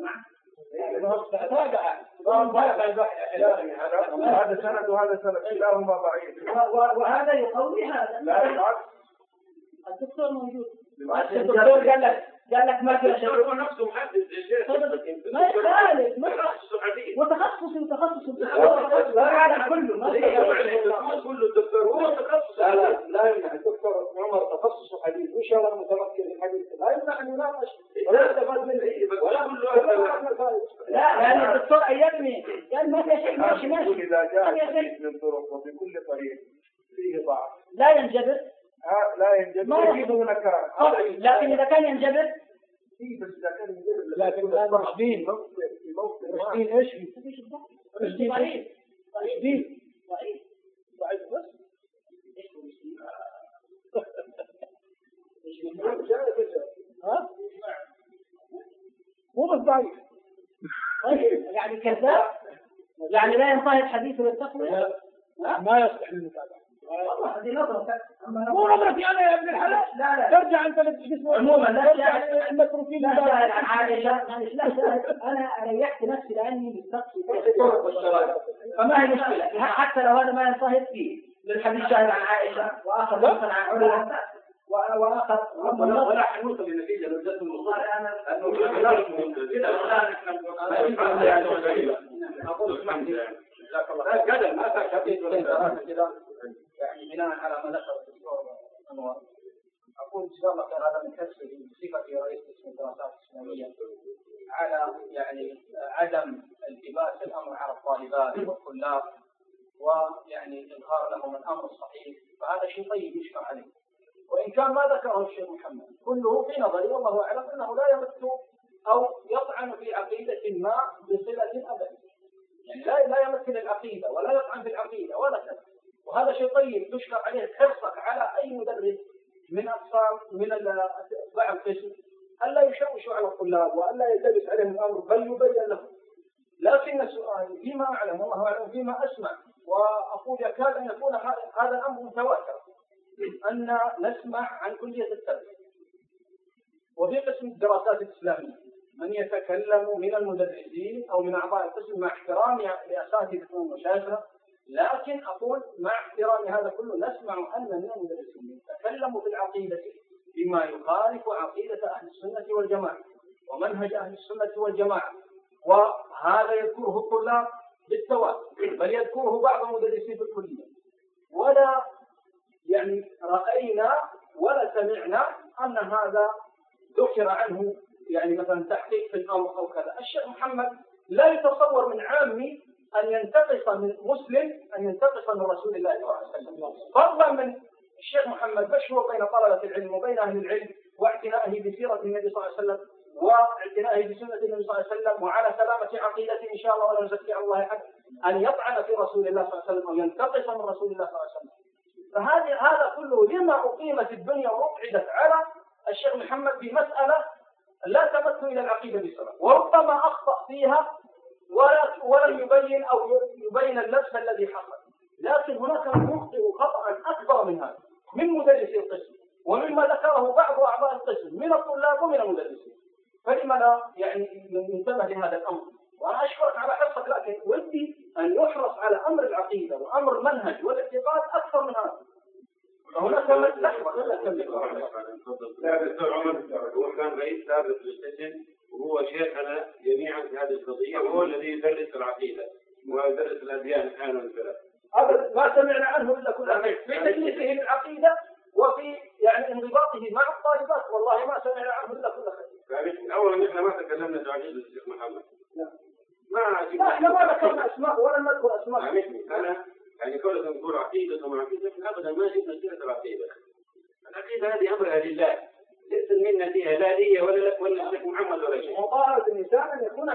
هذا سند وهذا سند كلاهما ضعيف وهذا يقوي هذا. لا بالعكس الدكتور موجود. الدكتور قال لك ما في شيء. هو نفسه محدد الشيء ما يخالف وتخصص هذا كله ما كله الدكتور هو تخصص. لا يمنع الدكتور عمر تخصص حديث وان شاء الله متمكن في الحديث لا يمنع ان يناقش ولا يستفاد منه ولا لا يعني الدكتور ايدني قال ما في شيء ماشي اذا جاء من طرق وبكل طريق فيه ضعف لا ينجبر لا ينجبر يجب نكار لكن اذا كان ينجبر بس اذا كان ينجبر لكن هذا رشدين رشدين ايش رشدين ضعيف ضعيف بس ها مو بس ضعيف يعني كذاب يعني لا ينتهي الحديث بالتقوية ما يصلح للمتابعة. هذه نظرتك مو نظرتي انا يا ابن الحلال. لا ترجع انت للجسم عموما لا المتروكين لا عن عائشة انا ريحت نفسي لاني مستقصي فما هي مشكلة حتى لو هذا ما ينصهد فيه للحديث شاهد عن عائشة واخر مثلا عن عروة واخر ولا حنوصل لنتيجة لذات المصاري انا قدر ما فاش يعني بناء على ما ذكر الدكتور انور اقول ان شاء الله كان هذا من حرصه بصفه رئيس قسم الدراسات الاسلاميه على يعني عدم التباس الامر على الطالبات والطلاب ويعني اظهار لهم الامر الصحيح فهذا شيء طيب يشكر عليه وان كان ما ذكره الشيخ محمد كله في نظري والله اعلم انه لا يمت او يطعن في عقيده ما بصله ابدا يعني لا يمثل العقيدة ولا يطعن في العقيدة ولا كذا وهذا شيء طيب تشكر عليه حرصك على أي مدرس من أقسام من أتباع القسم ألا يشوشوا على الطلاب وألا يلتبس عليهم الأمر بل يبين لهم لكن سؤالي فيما أعلم والله أعلم فيما أسمع وأقول يكاد أن يكون هذا الأمر متواتر أن نسمع عن كلية التربية وفي قسم الدراسات الإسلامية من يتكلم من المدرسين أو من أعضاء القسم، مع احترامي لأساتذتنا ومشايخنا، لكن أقول مع احترام هذا كله نسمع أن من المدرسين يتكلموا في العقيدة بما يخالف عقيدة أهل السنة والجماعة ومنهج أهل السنة والجماعة، وهذا يذكره الطلاب بالتواتر، بل يذكره بعض المدرسين في الكلية، ولا يعني رأينا ولا سمعنا أن هذا ذكر عنه يعني مثلا تحقيق في الأمر أو كذا. الشيخ محمد لا يتصور من عامي أن ينتقص من مسلم، أن ينتقص من رسول الله صلى الله عليه وسلم، فضلا من الشيخ محمد مشهور بين طلبة العلم وبين أهل العلم واعتنائه بسيرة النبي صلى الله عليه وسلم واعتنائه بسنة النبي صلى الله عليه وسلم وعلى سلامة عقيدته إن شاء الله ولا نزكي على الله أحد، أن يطعن في رسول الله صلى الله عليه وسلم أو ينتقص من رسول الله صلى الله عليه وسلم. فهذا كله لما أقيمت الدنيا وأبعدت على الشيخ محمد بمسألة لا تمت إلى العقيدة بسبب، وربما أخطأ فيها ولم يبين أو يبين اللبس الذي حصل، لكن هناك من يخطئ خطأ أكبر من هذا من مدرسي القسم ومما ذكره بعض أعضاء القسم من الطلاب ومن المدرسين، فلما لا يعني ننتبه لهذا الأمر. وأنا أشكرك على حرصك، لكن ودي أن يحرص على أمر العقيدة وأمر المنهج والاعتقاد أكثر من هذا. هناك من لحظة لا دكتور عمر هو كان رئيس سابق للسجن وهو شيخنا جميعا في هذه القضية، وهو الذي يدرس العقيدة ويدرس الأديان الآن والفلك. هذا ما سمعنا عنه إلا كل أمر في تدريسه للعقيدة وفي يعني انضباطه مع الطالبات، والله ما سمعنا عنه إلا كل خير. أولا نحن ما تكلمنا في عقيدة الشيخ محمد. لا احنا ما ذكرنا أسماء ولا نذكر أسماء. أنا يعني كل نقول عقيدة وما عقيدة أبدا ما جبنا سيرة العقيدة. العقيدة هذه أمرها لله، ليس منا فيها لا لي ولا لك ولا لك محمد ولا شيء. مطالبة الإنسان أن يكون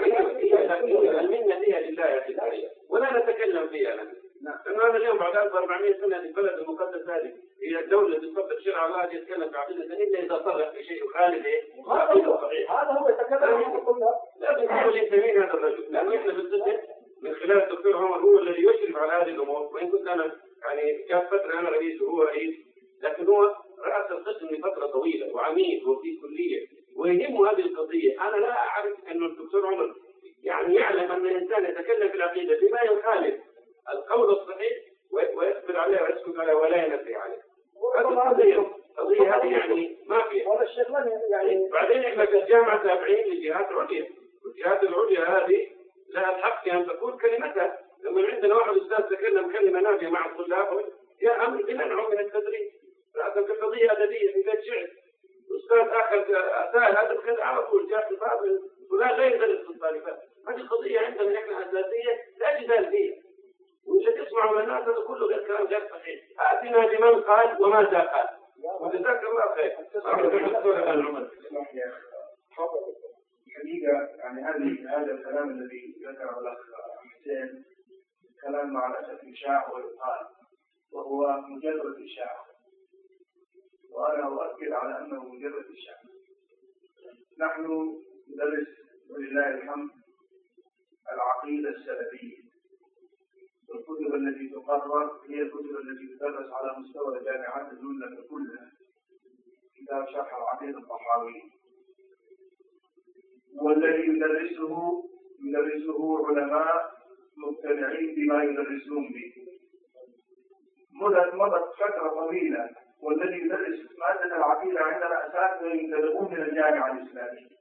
المنة فيها لله يا أخي، ولا نتكلم فيها أنا. لأنه هذا اليوم بعد 1400 سنة في البلد المقدس هذه هي الدولة تطبق شرع الله يتكلم في عقيدة إلا إذا صرح في شيء يخالف هذا هو يتكلم لا بنقول ينتمين هذا الرجل، لأنه إحنا في السجن من خلال الدكتور عمر هو الذي يشرف على هذه الأمور، وإن كنت أنا يعني كانت فترة أنا رئيس وهو رئيس، لكن هو رأس القسم لفترة طويلة وعميد وفي كلية ويهمه هذه القضية. أنا لا أعرف أن الدكتور عمر يعني يعلم أن الإنسان يتكلم في العقيدة بما يخالف القول الصحيح ويصبر عليه ويسكت عليه ولا ينفي عليه. القضية هذه يعني ما في ولا الشيخ يعني بعدين إحنا في الجامعة تابعين لجهات عليا، والجهات العليا هذه لها الحق أن تقول كلمتها. لما عندنا واحد أستاذ تكلم كلمة نافية مع الطلاب يا أمر بمنعه من التدريس، لكن في قضية أدبية في بيت شعر أستاذ آخر أسأل هذا الخير على طول جاء في الباب ولا لا يدرس الطالبات. هذه قضية عندنا إحنا أساسية لا جدال فيها، واللي تسمعوا من الناس هذا كله غير كلام غير صحيح. آتنا بمن قال وماذا قال، وجزاك الله خير. الحقيقة يعني هذا الكلام الذي ذكره الأخ حسين كلام مع الأسف إشاعة ويقال، وهو مجرد إشاعة، وأنا أؤكد على أنه مجرد إشاعة. نحن ندرس ولله الحمد العقيدة السلفية، والكتب التي تقرر هي الكتب التي تدرس على مستوى الجامعات المملكة كلها. كتاب شرح العقيدة الطحاوي والذي يدرسه علماء مقتنعين بما يدرسون به. مضت فترة طويلة والذي يدرس مادة العقيدة عندنا أساتذة ينتدبون من الجامعة الإسلامية.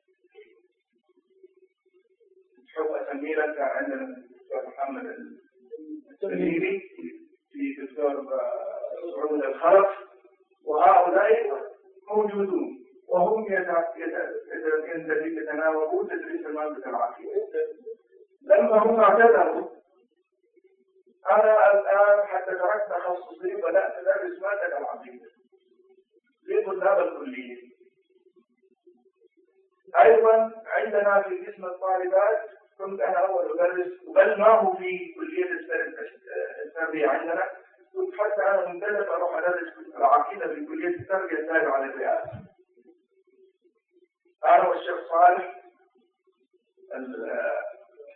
حب أسمي لك عندنا الدكتور محمد التميمي في دكتور سعود الخلف، وهؤلاء موجودون وهم يتناولون تدريس مادة العقيدة. لما هم اعتذروا أنا الآن حتى تركت تخصصي بدأت أدرس مادة العقيدة لطلاب الكلية. أيضا عندنا في قسم الطالبات كنت أنا أول أدرس، بل ما هو في كلية التربية عندنا، كنت حتى أنا منتدب أروح أدرس العقيدة في كلية التربية التابعة للرئاسة. أنا والشيخ صالح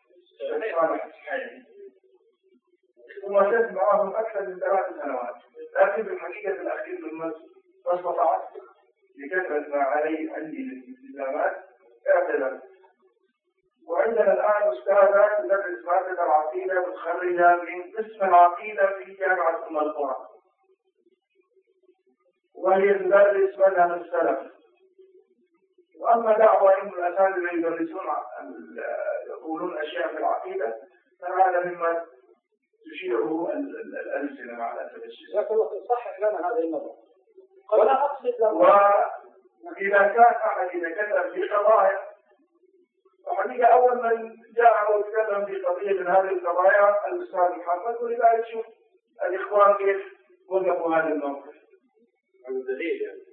الحسين ومشيت معهم أكثر من 3 سنوات. لكن بالحقيقة في الأخير لما استطعت لكثرة ما علي عندي من الالتزامات اعتذرت. وعندنا الآن أستاذة تدرس مادة العقيدة متخرجة من قسم العقيدة في جامعة أم القرى، وهي تدرس مذهب السلف. وأما دعوة أن الأساتذة يدرسون يقولون أشياء في العقيدة فهذا مما تشيعه الألسنة مع الأسف الشديد. لكن صحح لنا هذه النظرة. ولا أقصد وإذا كان أحد يتكلم في قضايا، وحقيقة أول من جاء وتكلم في قضية من هذه القضايا الأستاذ محمد، ولذلك شوف الإخوان كيف وقفوا هذا الموقف. الدليل يعني.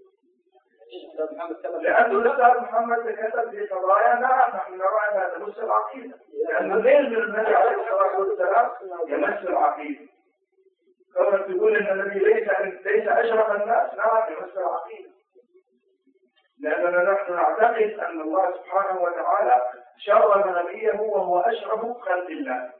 لأن الأستاذ محمد تكلم في قضايا نحن نرى أنها تمس العقيدة، لأن غير من النبي عليه الصلاة والسلام يمس العقيدة. كما تقول أن النبي ليس أشرف الناس، نعم يمس العقيدة، لأننا نحن نعتقد أن الله سبحانه وتعالى شرف نبيه وهو أشرف خلق الله،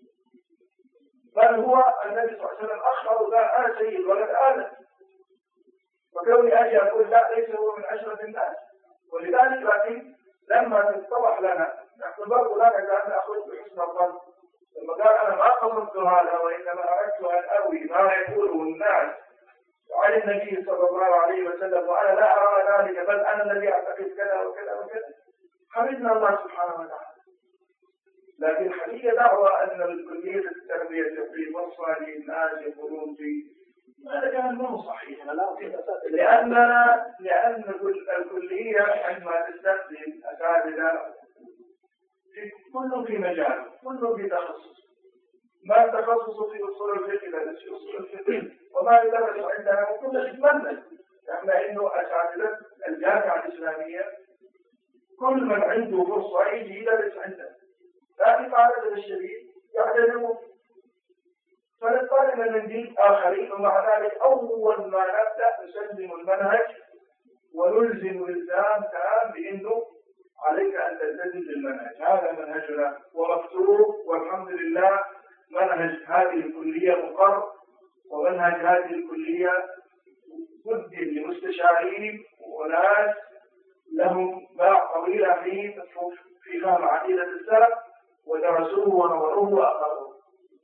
بل هو النبي صلى الله عليه وسلم أخبر لا أنا سيد ولد آدم، وكوني أجي أقول لا ليس هو من أشرف الناس. ولذلك لكن لما تتضح لنا نحن برضو لا نزال نأخذ بحسن الظن، لما قال أنا ما قصدت هذا وإنما أردت أن أروي ما يقوله الناس عن النبي صلى الله عليه وسلم وأنا لا أرى ذلك، بل أنا الذي أعتقد كذا وكذا وكذا، حمدنا الله سبحانه وتعالى. لكن حقيقة دعوة أن الكلية التربية في فرصة للناس يقولون في هذا كان مو صحيح، لأن الكلية عندما تستخدم أساتذة كل في مجال، كل في تخصص، ما التخصص في أصول الفقه يدرس في أصول الفقه، وما يدرس عندنا كل يتمنى. نحن إنه أساتذة الجامعة الإسلامية كل من عنده فرصة يجي يدرس عندنا، لكن على الشديد يعتذرون، فنضطر أن نجيب آخرين. ومع ذلك أول ما نبدأ نسلم المنهج ونلزم الإلزام تام بأنه عليك أن تلتزم بالمنهج، هذا منهجنا ومكتوب، والحمد لله منهج هذه الكلية مقر، ومنهج هذه الكلية قدم لمستشارين وناس لهم باع طويلة في فهم عقيدة السلف ودرسوه ونظروه وأقروه.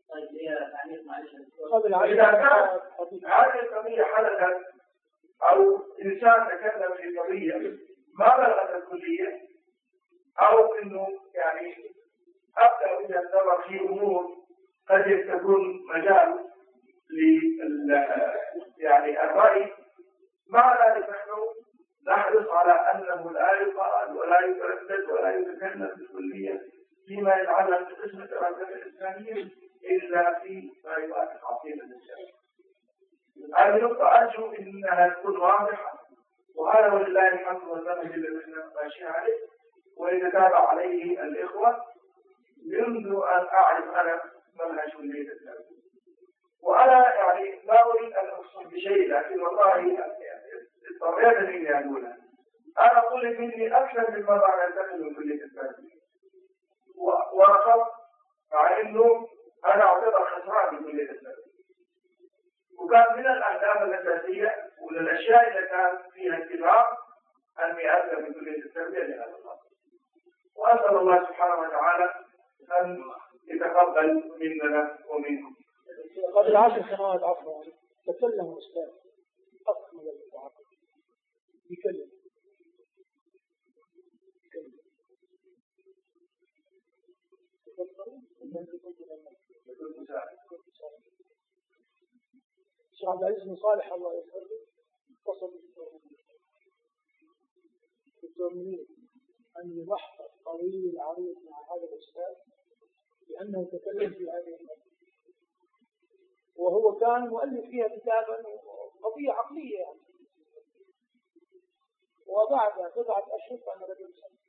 إذا كانت هذه القضية حدثت أو إنسان تكلم في قضية ما بلغت الكلية، أو إنه يعني أبدأ إلى النظر في أمور قد تكون مجال يعني الرأي، مع ذلك نحن نحرص على أنه لا يقال ولا يتردد ولا يتكلم بالكلية فيما يتعلق بقسم الدراسات الإسلامية إلا في ما يوافق عقيدة الإسلام. هذه النقطة أرجو أنها تكون واضحة، وهذا ولله الحمد والمنهج الذي نحن ماشيين عليه ويتتابع عليه الإخوة منذ أن أعرف أنا منهج كلية الإسلام. وأنا يعني لا أريد أن أقصد بشيء، لكن والله اضطريت إني أقولها. أنا أقول مني أكثر مما بعد أنتقل من كلية الإسلام، ورفضت مع إنه أنا أعتبر خسران من كلية الإسلام، وكان من الأهداف الأساسية ومن الأشياء اللي كان فيها اتفاق أني أذهب من كلية التربية لهذا الأمر. وأسأل الله سبحانه وتعالى أن يتقبل مننا ومنكم. قبل 10 سنوات عفوا تكلم أستاذ أكمل المتعاقد يكلم الشيخ عبد العزيز بن صالح الله يسلمه اتصل بالدكتور منير أن محضر طويل عريض مع هذا الأستاذ لأنه تكلم في هذه المادة، وهو كان مؤلف فيها كتابا قضية عقلية يعني. وبعد 7 أشهر كان رجل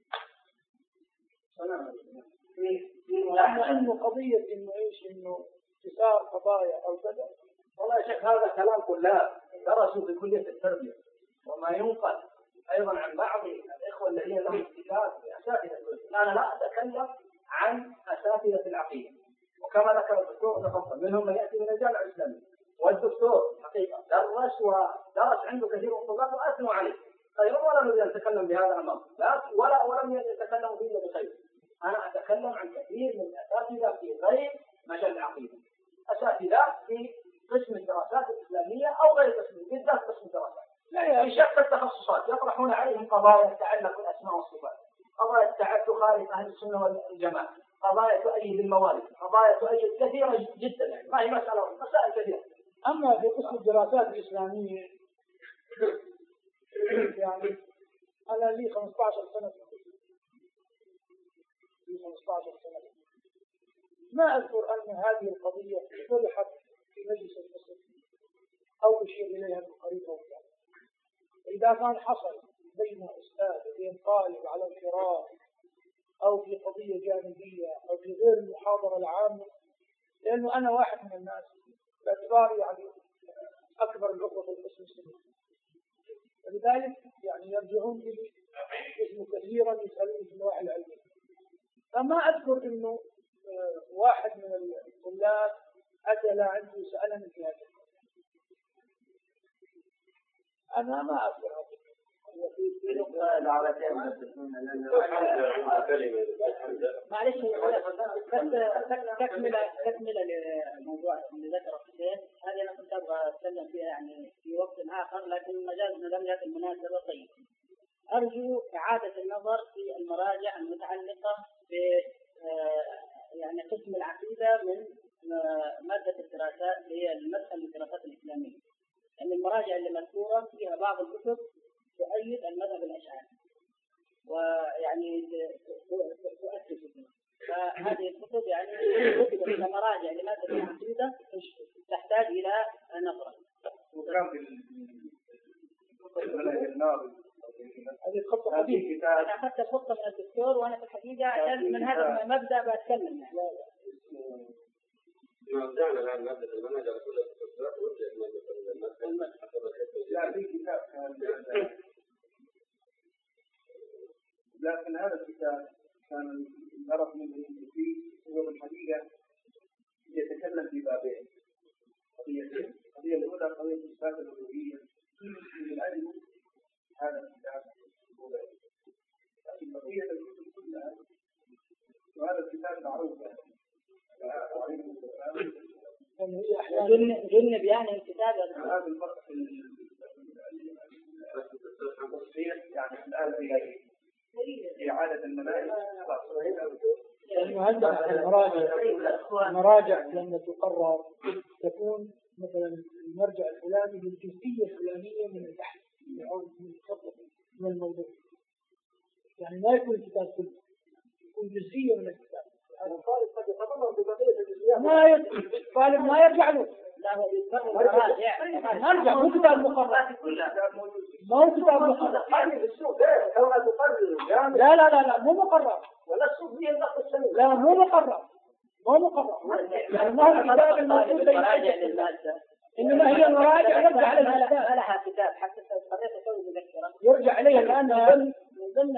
أنه قضية إنه إيش إنه تسار قضايا أو كذا. والله يا شيخ هذا كلام كلها درسوا في كلية التربية، وما ينقل أيضا عن بعض الإخوة الذين لهم اكتفاء بأساتذة الكلية. أنا لا أتكلم عن أساتذة العقيدة، وكما ذكر الدكتور تفضل منهم من يأتي من الجامعة الإسلامية، والدكتور حقيقة درس ودرس عنده كثير من الطلاب وأثنوا عليه خيرا، ولا نريد أن نتكلم بهذا الأمر ولم يتكلموا فيه بخير. أنا أتكلم عن كثير من الأساتذة في غير مجال العقيدة، أساتذة في قسم الدراسات الإسلامية أو غير قسم، بالذات قسم الدراسات في شتى التخصصات، يطرحون عليهم قضايا تتعلق بالأسماء والصفات، قضايا تخالف أهل السنة والجماعة، قضايا تؤيد الموارد، قضايا تؤيد كثيرة جدا، يعني ما هي مسائل كثيرة. أما في قسم الدراسات الإسلامية يعني أنا لي 15 سنة في القسم، لي 15 سنة، ما أذكر أن هذه القضية طرحت في مجلس القسم أو أشير إليها من قريب أو بعيد. إذا كان حصل بين أستاذ وبين طالب على انفراد أو في قضية جانبية أو في غير المحاضرة العامة، لأنه أنا واحد من الناس باعتباري يعني أكبر الأخوة في القسم السني، ولذلك يعني يرجعون لي اسمه كثيرا يسألوني في النواحي العلمية. فما أذكر إنه واحد من الطلاب أتى عندي وسألني في هذا. أنا ما أذكر هذا. معلش تكملة للموضوع اللي ذكره حسين، هذه أنا كنت أبغى أتكلم فيها يعني في وقت آخر، لكن مجالنا لم يكن مناسبة. طيب، أرجو إعادة النظر في المراجع المتعلقة ب يعني قسم العقيدة من مادة الدراسات اللي هي المدخل للدراسات الإسلامية، لأن المراجع اللي مذكورة فيها بعض الكتب تؤيد المذهب الأشعري ويعني تؤسس فيه، فهذه الكتب يعني كتبت كمراجع لمادة العقيدة تحتاج إلى نظرة. هذه الخطة قديمة. أنا أخذت الخطة من الدكتور وأنا في الحقيقة عشان من هذا المبدأ بتكلم يعني. رجعنا الآن مادة المنهج على كل التخصصات ورجع مادة المنهج حسب الحفظ. لا في كتاب كان لكن هذا الكتاب كان الغرض منه فيه هو الحقيقة يتكلم في بابين، القضية الأولى قضية الصفات الألوهية من أجل هذا الكتاب، لكن بقية الكتب كلها وهذا الكتاب معروف جنب يعني الكتاب هذا الفرق يعني الآن في إعادة المناهج لأنه عندنا المراجع لما تقرر تكون مثلا المرجع الفلاني للجزئية الفلانية من البحث أو من الموضوع، يعني ما يكون الكتاب كله، يكون جزئية من الكتاب. الطالب قد يتضمن ببقية الجزئيات. الطالب ما يرجع له، نرجع مو كتاب مقرر، ما هو كتاب مقرر. لا مو مقرر، ولا السوق هي النقد السنوي. لا مو مقرر، يعني ما هو الكتاب الموجود بين المادة، إنما هي المراجع يرجع عليها ما لها كتاب حتى استطيع تسوي مذكرة يرجع عليها الآن من ضمن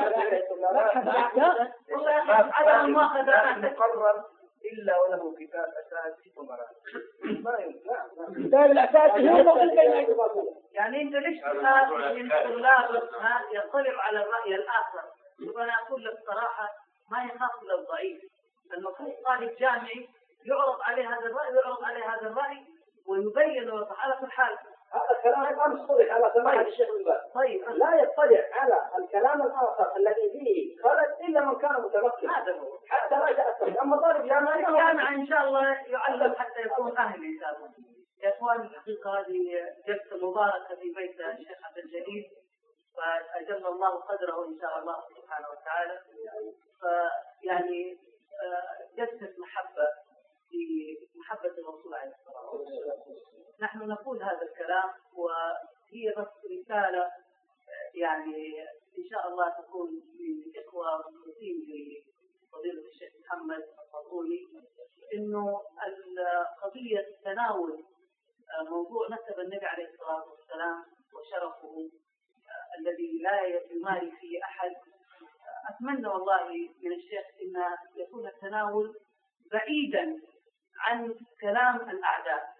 هذا ما مقرر إلا وله كتاب أساسي ومراجع ما ينفع. الكتاب الأساسي هو موجود بين أيديكم. يعني أنت ليش تخاف من طلاب يطلع على الرأي الآخر؟ وأنا أقول لك صراحة ما يخاف من الضعيف، المفروض طالب جامعي يعرض عليه هذا الرأي ويعرض عليه هذا الرأي ويبين ويوضح على كل حال. هذا الكلام ما مصطلح على سماحة الشيخ بن باز. طيب لا يطلع على الكلام الآخر الذي فيه خلل إلا من كان متمكن. هذا هو. حتى لا يتأثر. أما طالب جامعي إن شاء الله يعلم حتى يكون أهل إن شاء الله. يا إخوان الحقيقة هذه جلسة مباركة في بيت الشيخ عبد الجليل، فأجل الله قدره إن شاء الله سبحانه وتعالى. فيعني جلسة محبة في محبة الرسول عليه الصلاة والسلام. نحن نقول هذا الكلام وهي بس رسالة يعني إن شاء الله تكون للإخوة المخلصين لفضيلة الشيخ محمد الفضولي، إنه قضية تناول موضوع نسب النبي عليه الصلاة والسلام وشرفه الذي لا يماري فيه أحد. أتمنى والله من الشيخ أن يكون التناول بعيدا عن كلام الأعداء،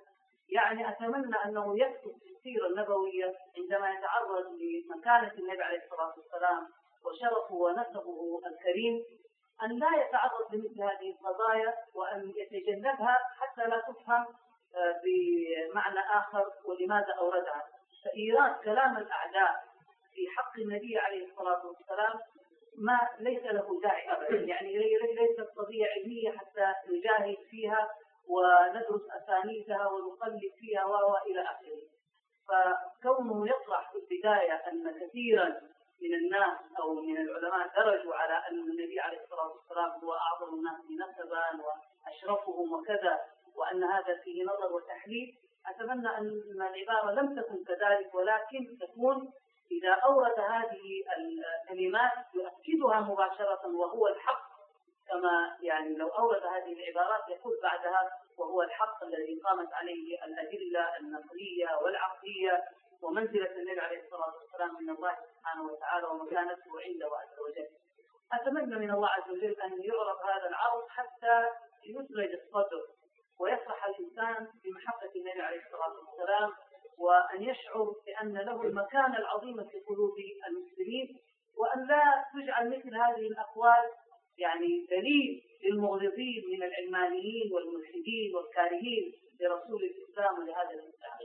يعني أتمنى أنه يكتب في السيرة النبوية عندما يتعرض لمكانة النبي عليه الصلاة والسلام وشرفه ونسبه الكريم أن لا يتعرض لمثل هذه القضايا وأن يتجنبها حتى لا تفهم بمعنى آخر ولماذا أوردها. فإيراد كلام الأعداء في حق النبي عليه الصلاة والسلام ما ليس له داعي أبدا، يعني ليست قضية علمية حتى نجاهد فيها وندرس أسانيدها ونقلب فيها وإلى آخره. فكونه يطرح في البداية أن كثيرا من الناس أو من العلماء درجوا على أن النبي عليه الصلاة والسلام هو أعظم الناس نسبا وأشرفهم وكذا، وأن هذا فيه نظر وتحليل، أتمنى أن العبارة لم تكن كذلك، ولكن تكون إذا أورد هذه الكلمات يؤكدها مباشرة وهو الحق، كما يعني لو أورد هذه العبارات يقول بعدها وهو الحق الذي قامت عليه الأدلة النقلية والعقلية ومنزلة النبي عليه الصلاة والسلام من الله سبحانه وتعالى ومكانته عنده عز وجل. أتمنى من الله عز وجل أن يعرض هذا العرض حتى يثلج الصدر ويفرح الإنسان بمحبة النبي عليه الصلاة والسلام، وأن يشعر بأن له المكانة العظيمة في قلوب المسلمين، وأن لا تجعل مثل هذه الأقوال يعني دليل للمغرضين من العلمانيين والملحدين والكارهين لرسول الإسلام ولهذا الإسلام.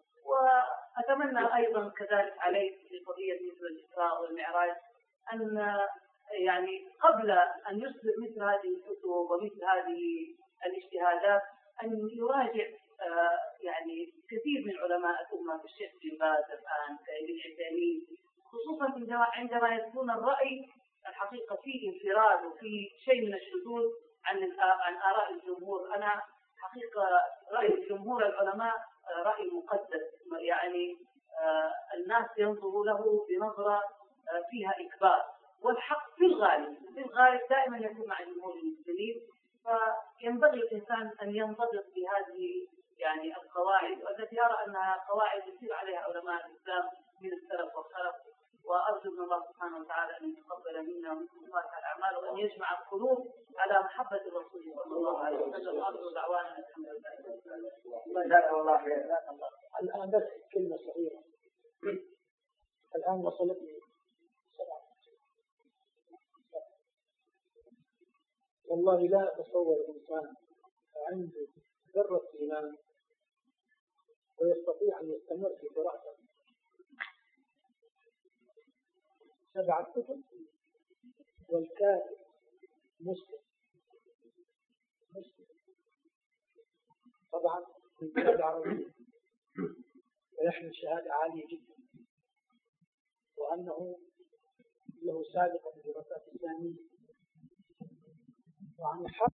وأتمنى أيضا كذلك عليه في قضية مثل الإسراء والمعراج أن يعني قبل أن يصدر مثل هذه الكتب ومثل هذه الاجتهادات أن يراجع يعني كثير من علماء الأمة كالشيخ بن باز الآن كابن عثيمين، خصوصا عندما يكون الرأي الحقيقة فيه انفراد وفيه شيء من الشذوذ عن آراء الجمهور. أنا حقيقة رأي جمهور العلماء رأي مقدس، يعني الناس ينظروا له بنظرة فيها إكبار، والحق في الغالب دائما يكون مع جمهور المسلمين. فينبغي الإنسان أن ينضبط بهذه يعني القواعد التي أرى أنها قواعد يسير عليها علماء الإسلام من السلف والخلف. وأرجو من الله سبحانه وتعالى أن يتقبل منا ومنكم صالح الأعمال وأن يجمع القلوب على محبة الرسول صلى الله عليه وسلم. وأرجو دعوانا الحمد لله. جزاك الله خير. الآن بس كلمة صغيرة. الآن وصلتني 7. والله لا أتصور إنسان عنده ذرة إيمان ويستطيع أن يستمر في قراءته 7 كتب والكاتب مسلم طبعا من بلد عربية ويحمل شهادة عالية جدا، وأنه له سابقة في الدراسات الإسلامية وعن